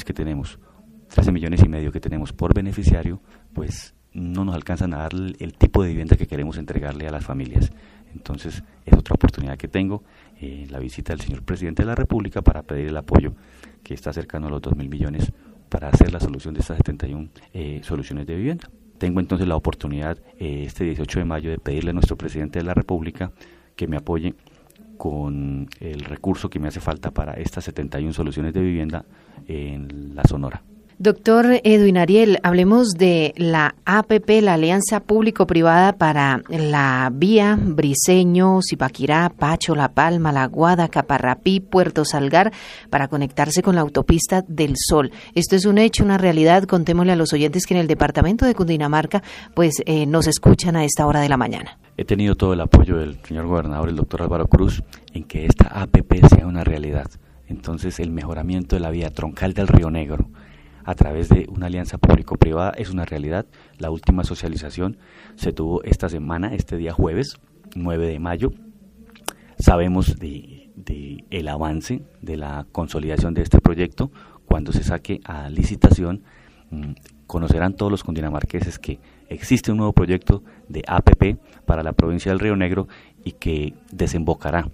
y medio que tenemos por beneficiario, pues no nos alcanzan a dar el tipo de vivienda que queremos entregarle a las familias. Entonces es otra oportunidad que tengo, la visita del señor presidente de la República, para pedir el apoyo que está cercano a los 2.000 millones para hacer la solución de estas 71 soluciones de vivienda. Tengo entonces la oportunidad este 18 de mayo de pedirle a nuestro presidente de la República que me apoye con el recurso que me hace falta para estas 71 soluciones de vivienda en la Sonora. Doctor Edwin Ariel, hablemos de la APP, la Alianza Público-Privada para la vía Briceño, Zipaquirá, Pacho, La Palma, La Guada, Caparrapí, Puerto Salgar, para conectarse con la autopista del Sol. Esto es un hecho, una realidad. Contémosle a los oyentes que en el departamento de Cundinamarca pues nos escuchan a esta hora de la mañana. He tenido todo el apoyo del señor gobernador, el doctor Álvaro Cruz, en que esta APP sea una realidad. Entonces, el mejoramiento de la vía troncal del Río Negro a través de una alianza público-privada es una realidad. La última socialización se tuvo esta semana, este día jueves, 9 de mayo. Sabemos de el avance de la consolidación de este proyecto. Cuando se saque a licitación, conocerán todos los cundinamarqueses que existe un nuevo proyecto de APP para la provincia del Río Negro y que desembocará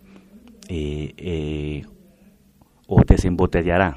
o desembotellará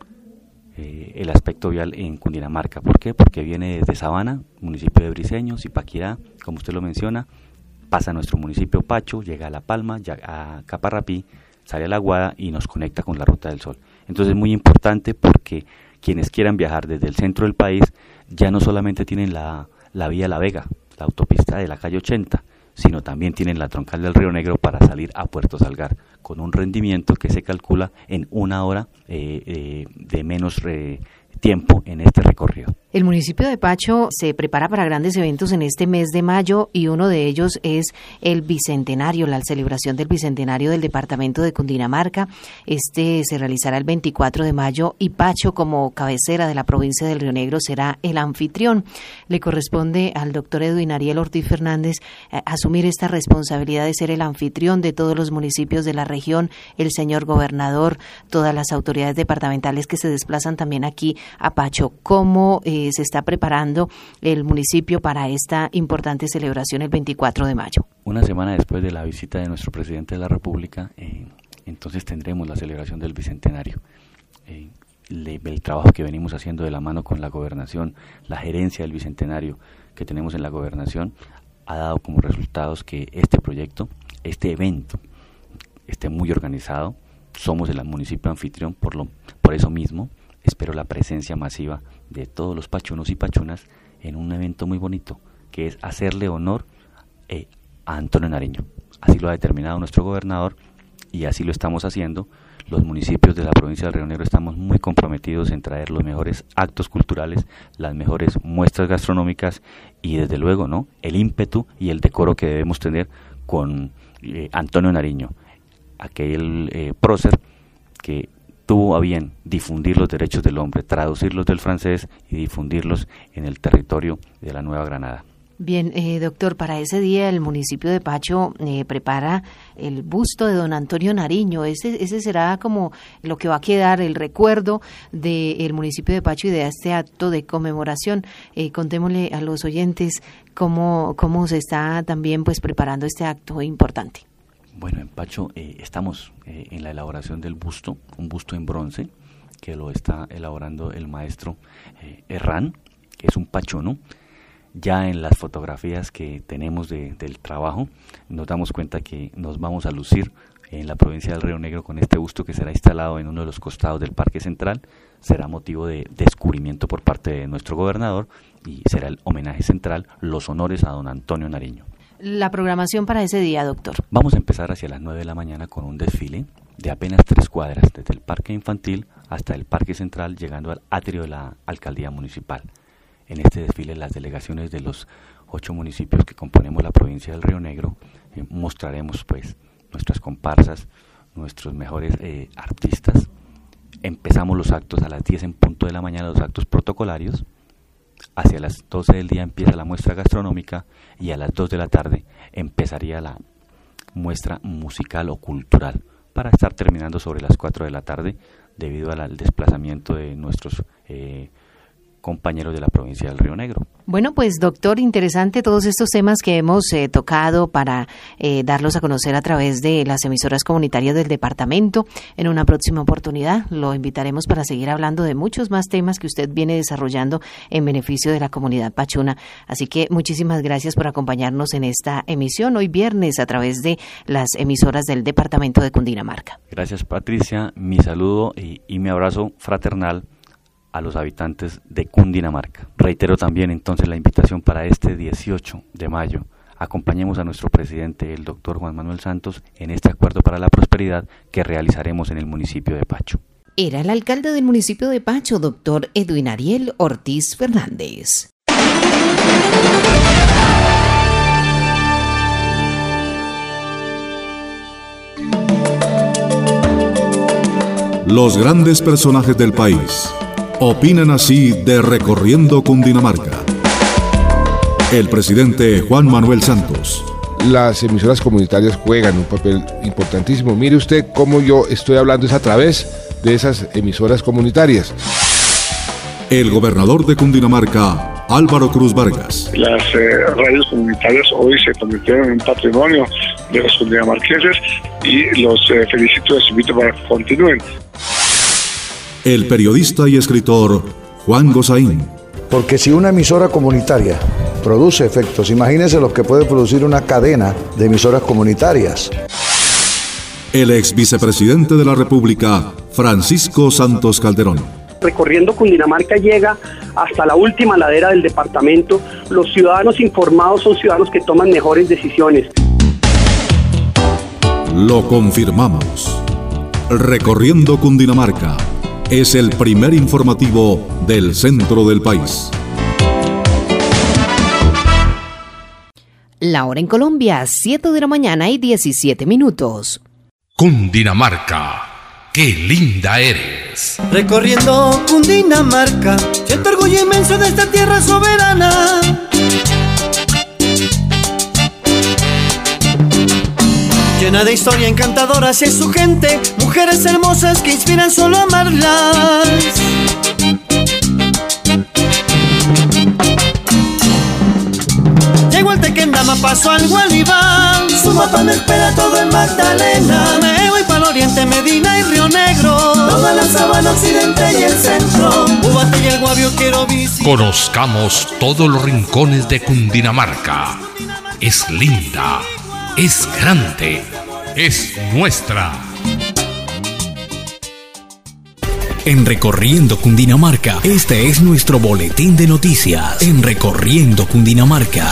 el aspecto vial en Cundinamarca. ¿Por qué? Porque viene desde Sabana, municipio de Briceño, Zipaquirá, como usted lo menciona, pasa a nuestro municipio Pacho, llega a La Palma, a Caparrapí, sale a La Guada y nos conecta con la Ruta del Sol. Entonces es muy importante porque quienes quieran viajar desde el centro del país ya no solamente tienen la vía La Vega, la autopista de la calle 80, sino también tienen la troncal del Río Negro para salir a Puerto Salgar, con un rendimiento que se calcula en una hora de menos tiempo en este recorrido. El municipio de Pacho se prepara para grandes eventos en este mes de mayo y uno de ellos es el Bicentenario, la celebración del Bicentenario del departamento de Cundinamarca. Este se realizará el 24 de mayo y Pacho, como cabecera de la provincia del Río Negro, será el anfitrión. Le corresponde al doctor Edwin Ariel Ortiz Fernández asumir esta responsabilidad de ser el anfitrión de todos los municipios de la región, el señor gobernador, todas las autoridades departamentales que se desplazan también aquí a Pacho. ¿Cómo se está preparando el municipio para esta importante celebración el 24 de mayo? Una semana después de la visita de nuestro presidente de la República, entonces tendremos la celebración del Bicentenario. El trabajo que venimos haciendo de la mano con la gobernación, la gerencia del Bicentenario que tenemos en la gobernación, ha dado como resultados que este proyecto, este evento, esté muy organizado. Somos el municipio anfitrión, por eso mismo espero la presencia masiva de todos los pachunos y pachunas en un evento muy bonito, que es hacerle honor a Antonio Nariño. Así lo ha determinado nuestro gobernador y así lo estamos haciendo. Los municipios de la provincia del Río Negro estamos muy comprometidos en traer los mejores actos culturales, las mejores muestras gastronómicas y desde luego el ímpetu y el decoro que debemos tener con Antonio Nariño, aquel prócer que tuvo a bien difundir los derechos del hombre, traducirlos del francés y difundirlos en el territorio de la Nueva Granada. Bien, doctor, para ese día el municipio de Pacho prepara el busto de don Antonio Nariño. Ese será como lo que va a quedar, el recuerdo del municipio de Pacho y de este acto de conmemoración. Contémosle a los oyentes cómo se está también preparando este acto importante. Bueno, en Pacho estamos en la elaboración del busto, un busto en bronce que lo está elaborando el maestro Herrán, que es un pachono. Ya en las fotografías que tenemos del trabajo nos damos cuenta que nos vamos a lucir en la provincia del Río Negro con este busto que será instalado en uno de los costados del Parque Central. Será motivo de descubrimiento por parte de nuestro gobernador y será el homenaje central, los honores a don Antonio Nariño. La programación para ese día, doctor. Vamos a empezar hacia las 9 de la mañana con un desfile de apenas 3 cuadras, desde el Parque Infantil hasta el Parque Central, llegando al atrio de la Alcaldía Municipal. En este desfile, las delegaciones de los 8 municipios que componemos la provincia del Río Negro mostraremos pues nuestras comparsas, nuestros mejores artistas. Empezamos los actos a las 10 en punto de la mañana, los actos protocolarios. Hacia las 12 del día empieza la muestra gastronómica y a las 2 de la tarde empezaría la muestra musical o cultural, para estar terminando sobre las 4 de la tarde debido al desplazamiento de nuestros compañeros de la provincia del Río Negro. Bueno, pues doctor, interesante todos estos temas que hemos tocado para darlos a conocer a través de las emisoras comunitarias del departamento. En una próxima oportunidad lo invitaremos para seguir hablando de muchos más temas que usted viene desarrollando en beneficio de la comunidad pachuna. Así que muchísimas gracias por acompañarnos en esta emisión hoy viernes a través de las emisoras del departamento de Cundinamarca. Gracias, Patricia, mi saludo y mi abrazo fraternal a los habitantes de Cundinamarca. Reitero también entonces la invitación para este 18 de mayo. Acompañemos a nuestro presidente, el doctor Juan Manuel Santos, en este acuerdo para la prosperidad que realizaremos en el municipio de Pacho. Era el alcalde del municipio de Pacho, doctor Edwin Ariel Ortiz Fernández. Los grandes personajes del país opinan así de Recorriendo Cundinamarca. El presidente Juan Manuel Santos. Las emisoras comunitarias juegan un papel importantísimo. Mire usted cómo yo estoy hablando es a través de esas emisoras comunitarias. El gobernador de Cundinamarca, Álvaro Cruz Vargas. Las radios comunitarias hoy se convirtieron en un patrimonio de los cundinamarqueses y los felicito y los invito para que continúen. El periodista y escritor Juan Gozaín. Porque si una emisora comunitaria produce efectos, imagínense los que puede producir una cadena de emisoras comunitarias. El ex vicepresidente de la República, Francisco Santos Calderón. Recorriendo Cundinamarca llega hasta la última ladera del departamento. Los ciudadanos informados son ciudadanos que toman mejores decisiones. Lo confirmamos. Recorriendo Cundinamarca es el primer informativo del centro del país. La hora en Colombia, 7 de la mañana y 17 minutos. Cundinamarca, qué linda eres. Recorriendo Cundinamarca, siento orgullo inmenso de esta tierra soberana. Llena de historia encantadora hacia su gente, mujeres hermosas que inspiran solo a amarlas. Llego al Tequendama, paso al Gualibán, su mapa me espera todo en Magdalena. Me voy para el oriente, Medina y Río Negro, toda la sabana occidente y el centro, Ubate y el Guavio quiero visitar. Conozcamos todos los rincones de Cundinamarca. Es linda, es grande, es nuestra. En Recorriendo Cundinamarca, este es nuestro boletín de noticias. En Recorriendo Cundinamarca.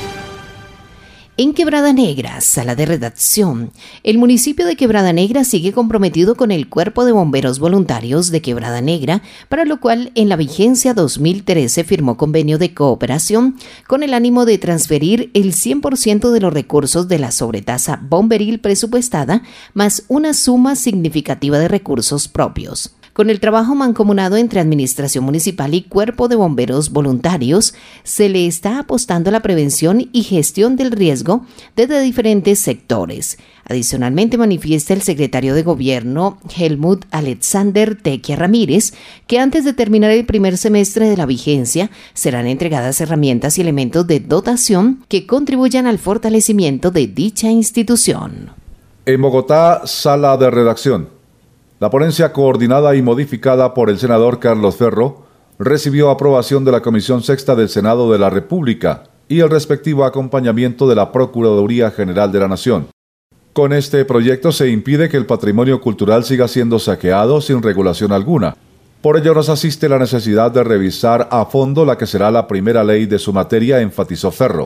En Quebrada Negra, sala de redacción. El municipio de Quebrada Negra sigue comprometido con el Cuerpo de Bomberos Voluntarios de Quebrada Negra, para lo cual en la vigencia 2013 firmó convenio de cooperación con el ánimo de transferir el 100% de los recursos de la sobretasa bomberil presupuestada, más una suma significativa de recursos propios. Con el trabajo mancomunado entre Administración Municipal y Cuerpo de Bomberos Voluntarios, se le está apostando a la prevención y gestión del riesgo desde diferentes sectores. Adicionalmente, manifiesta el secretario de Gobierno, Helmut Alexander Tequia Ramírez, que antes de terminar el primer semestre de la vigencia, serán entregadas herramientas y elementos de dotación que contribuyan al fortalecimiento de dicha institución. En Bogotá, sala de redacción. La ponencia coordinada y modificada por el senador Carlos Ferro recibió aprobación de la Comisión Sexta del Senado de la República y el respectivo acompañamiento de la Procuraduría General de la Nación. Con este proyecto se impide que el patrimonio cultural siga siendo saqueado sin regulación alguna. Por ello nos asiste la necesidad de revisar a fondo la que será la primera ley de su materia, enfatizó Ferro.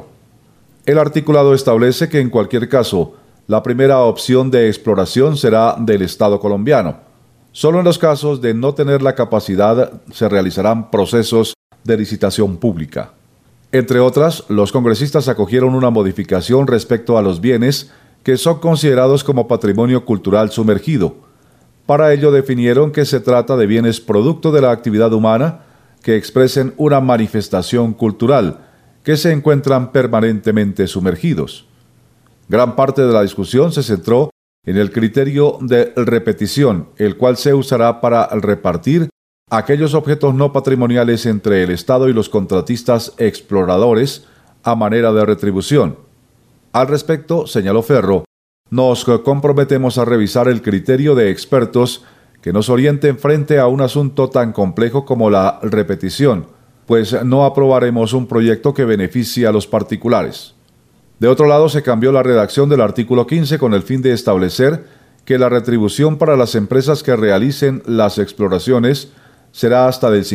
El articulado establece que en cualquier caso, la primera opción de exploración será del Estado colombiano. Solo en los casos de no tener la capacidad se realizarán procesos de licitación pública. Entre otras, los congresistas acogieron una modificación respecto a los bienes que son considerados como patrimonio cultural sumergido. Para ello definieron que se trata de bienes producto de la actividad humana que expresen una manifestación cultural, que se encuentran permanentemente sumergidos. Gran parte de la discusión se centró en el criterio de repetición, el cual se usará para repartir aquellos objetos no patrimoniales entre el Estado y los contratistas exploradores a manera de retribución. Al respecto, señaló Ferro, nos comprometemos a revisar el criterio de expertos que nos orienten frente a un asunto tan complejo como la repetición, pues no aprobaremos un proyecto que beneficie a los particulares. De otro lado, se cambió la redacción del artículo 15 con el fin de establecer que la retribución para las empresas que realicen las exploraciones será hasta del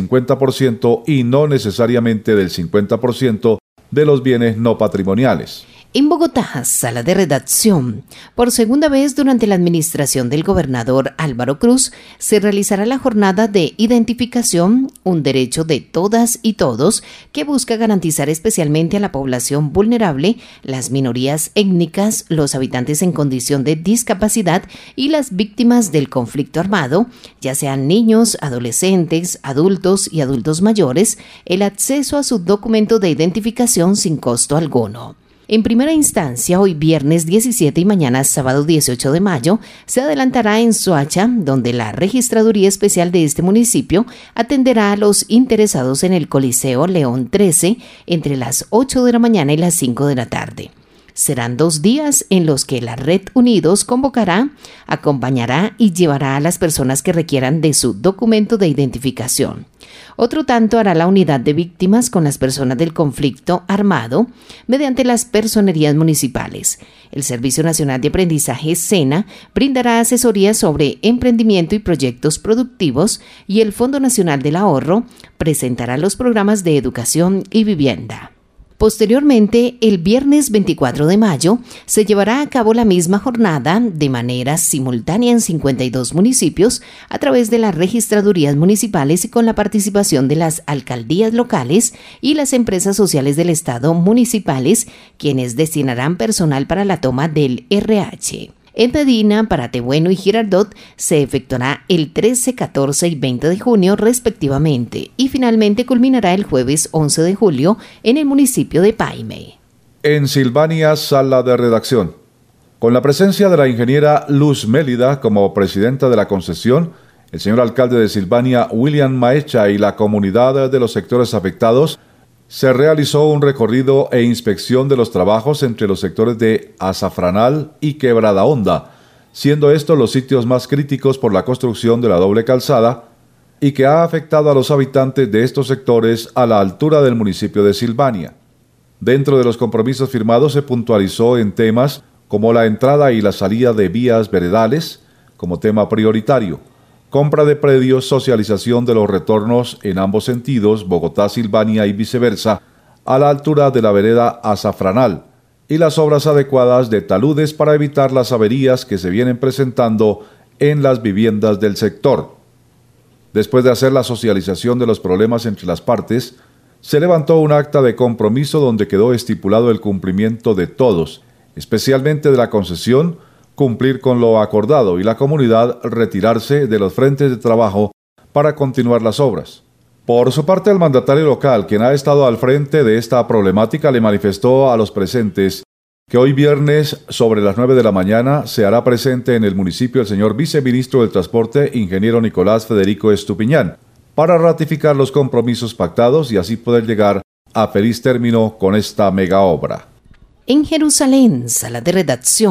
50% y no necesariamente del 50% de los bienes no patrimoniales. En Bogotá, sala de redacción. Por segunda vez durante la administración del gobernador Álvaro Cruz, se realizará la jornada de identificación, un derecho de todas y todos, que busca garantizar especialmente a la población vulnerable, las minorías étnicas, los habitantes en condición de discapacidad y las víctimas del conflicto armado, ya sean niños, adolescentes, adultos y adultos mayores, el acceso a su documento de identificación sin costo alguno. En primera instancia, hoy viernes 17 y mañana sábado 18 de mayo, se adelantará en Soacha, donde la Registraduría Especial de este municipio atenderá a los interesados en el Coliseo León 13 entre las 8 de la mañana y las 5 de la tarde. Serán 2 días en los que la Red Unidos convocará, acompañará y llevará a las personas que requieran de su documento de identificación. Otro tanto hará la unidad de víctimas con las personas del conflicto armado mediante las personerías municipales. El Servicio Nacional de Aprendizaje SENA brindará asesoría sobre emprendimiento y proyectos productivos y el Fondo Nacional del Ahorro presentará los programas de educación y vivienda. Posteriormente, el viernes 24 de mayo, se llevará a cabo la misma jornada de manera simultánea en 52 municipios a través de las registradurías municipales y con la participación de las alcaldías locales y las empresas sociales del Estado municipales, quienes destinarán personal para la toma del RH. En Medina, Paratebueno y Girardot se efectuará el 13, 14 y 20 de junio respectivamente y finalmente culminará el jueves 11 de julio en el municipio de Paime. En Silvania, sala de redacción. Con la presencia de la ingeniera Luz Mélida como presidenta de la concesión, el señor alcalde de Silvania, William Maecha, y la comunidad de los sectores afectados, se realizó un recorrido e inspección de los trabajos entre los sectores de Azafranal y Quebrada Honda, siendo estos los sitios más críticos por la construcción de la doble calzada y que ha afectado a los habitantes de estos sectores a la altura del municipio de Silvania. Dentro de los compromisos firmados se puntualizó en temas como la entrada y la salida de vías veredales como tema prioritario, compra de predios, socialización de los retornos en ambos sentidos, Bogotá-Silvania y viceversa, a la altura de la vereda Azafranal, y las obras adecuadas de taludes para evitar las averías que se vienen presentando en las viviendas del sector. Después de hacer la socialización de los problemas entre las partes, se levantó un acta de compromiso donde quedó estipulado el cumplimiento de todos, especialmente de la concesión, cumplir con lo acordado y la comunidad retirarse de los frentes de trabajo para continuar las obras. Por su parte, el mandatario local, quien ha estado al frente de esta problemática, le manifestó a los presentes que hoy viernes sobre las 9 de la mañana se hará presente en el municipio el señor viceministro del Transporte, ingeniero Nicolás Federico Estupiñán, para ratificar los compromisos pactados y así poder llegar a feliz término con esta mega obra. En Jerusalén, sala de redacción.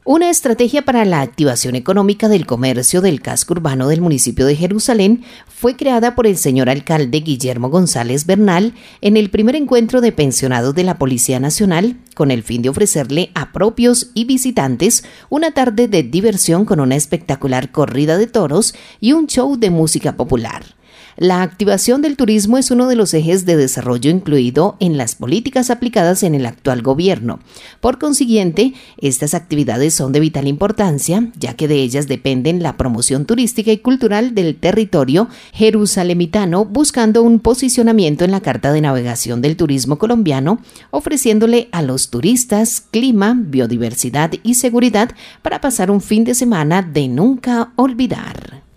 Una estrategia para la activación económica del comercio del casco urbano del municipio de Jerusalén fue creada por el señor alcalde Guillermo González Bernal en el primer encuentro de pensionados de la Policía Nacional, con el fin de ofrecerle a propios y visitantes una tarde de diversión con una espectacular corrida de toros y un show de música popular. La activación del turismo es uno de los ejes de desarrollo incluido en las políticas aplicadas en el actual gobierno. Por consiguiente, estas actividades son de vital importancia, ya que de ellas dependen la promoción turística y cultural del territorio jerusalemitano, buscando un posicionamiento en la Carta de Navegación del Turismo colombiano, ofreciéndole a los turistas clima, biodiversidad y seguridad para pasar un fin de semana de nunca olvidar.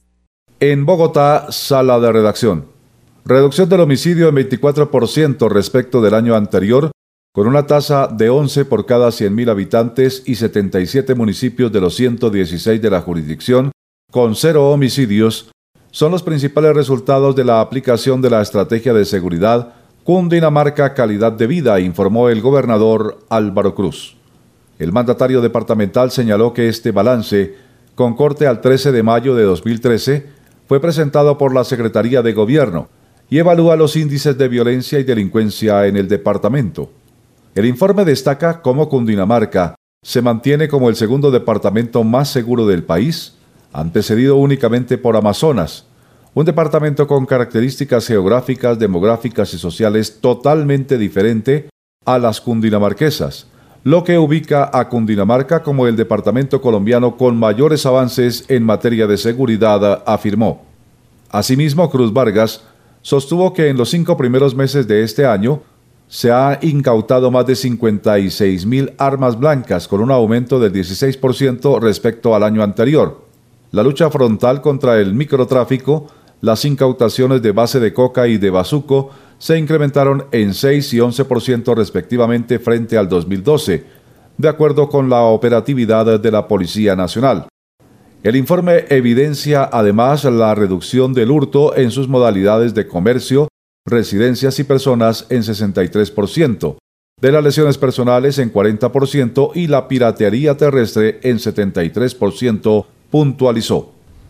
En Bogotá, sala de redacción. Reducción del homicidio en 24% respecto del año anterior, con una tasa de 11 por cada 100.000 habitantes y 77 municipios de los 116 de la jurisdicción, con 0 homicidios, son los principales resultados de la aplicación de la estrategia de seguridad Cundinamarca Calidad de Vida, informó el gobernador Álvaro Cruz. El mandatario departamental señaló que este balance, con corte al 13 de mayo de 2013, fue presentado por la Secretaría de Gobierno y evalúa los índices de violencia y delincuencia en el departamento. El informe destaca cómo Cundinamarca se mantiene como el segundo departamento más seguro del país, antecedido únicamente por Amazonas, un departamento con características geográficas, demográficas y sociales totalmente diferente a las cundinamarquesas, lo que ubica a Cundinamarca como el departamento colombiano con mayores avances en materia de seguridad, afirmó. Asimismo, Cruz Vargas sostuvo que en los 5 primeros meses de este año se ha incautado más de 56.000 armas blancas, con un aumento del 16% respecto al año anterior. La lucha frontal contra el microtráfico, las incautaciones de base de coca y de bazuco se incrementaron en 6 y 11% respectivamente frente al 2012, de acuerdo con la operatividad de la Policía Nacional. El informe evidencia además la reducción del hurto en sus modalidades de comercio, residencias y personas en 63%, de las lesiones personales en 40% y la piratería terrestre en 73%, puntualizó.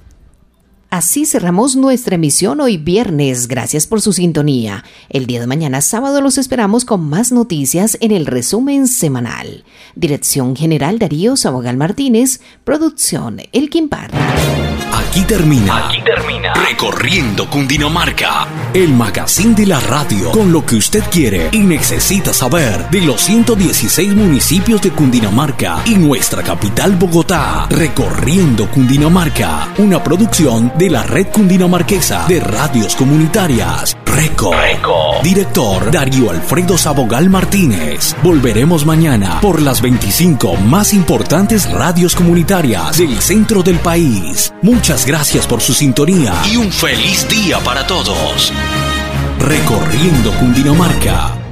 Así cerramos nuestra emisión hoy viernes. Gracias por su sintonía. El día de mañana, sábado, los esperamos con más noticias en el resumen semanal. Dirección General Darío Sabogal Martínez. Producción Elkin Parra. Aquí termina Recorriendo Cundinamarca, el magazine de la radio, con lo que usted quiere y necesita saber de los 116 municipios de Cundinamarca y nuestra capital Bogotá. Recorriendo Cundinamarca, una producción de la Red Cundinamarquesa de Radios Comunitarias. Reco. Director Darío Alfredo Sabogal Martínez. Volveremos mañana por las 25 más importantes radios comunitarias del centro del país. Muchas gracias por su sintonía y un feliz día para todos. Recorriendo Cundinamarca.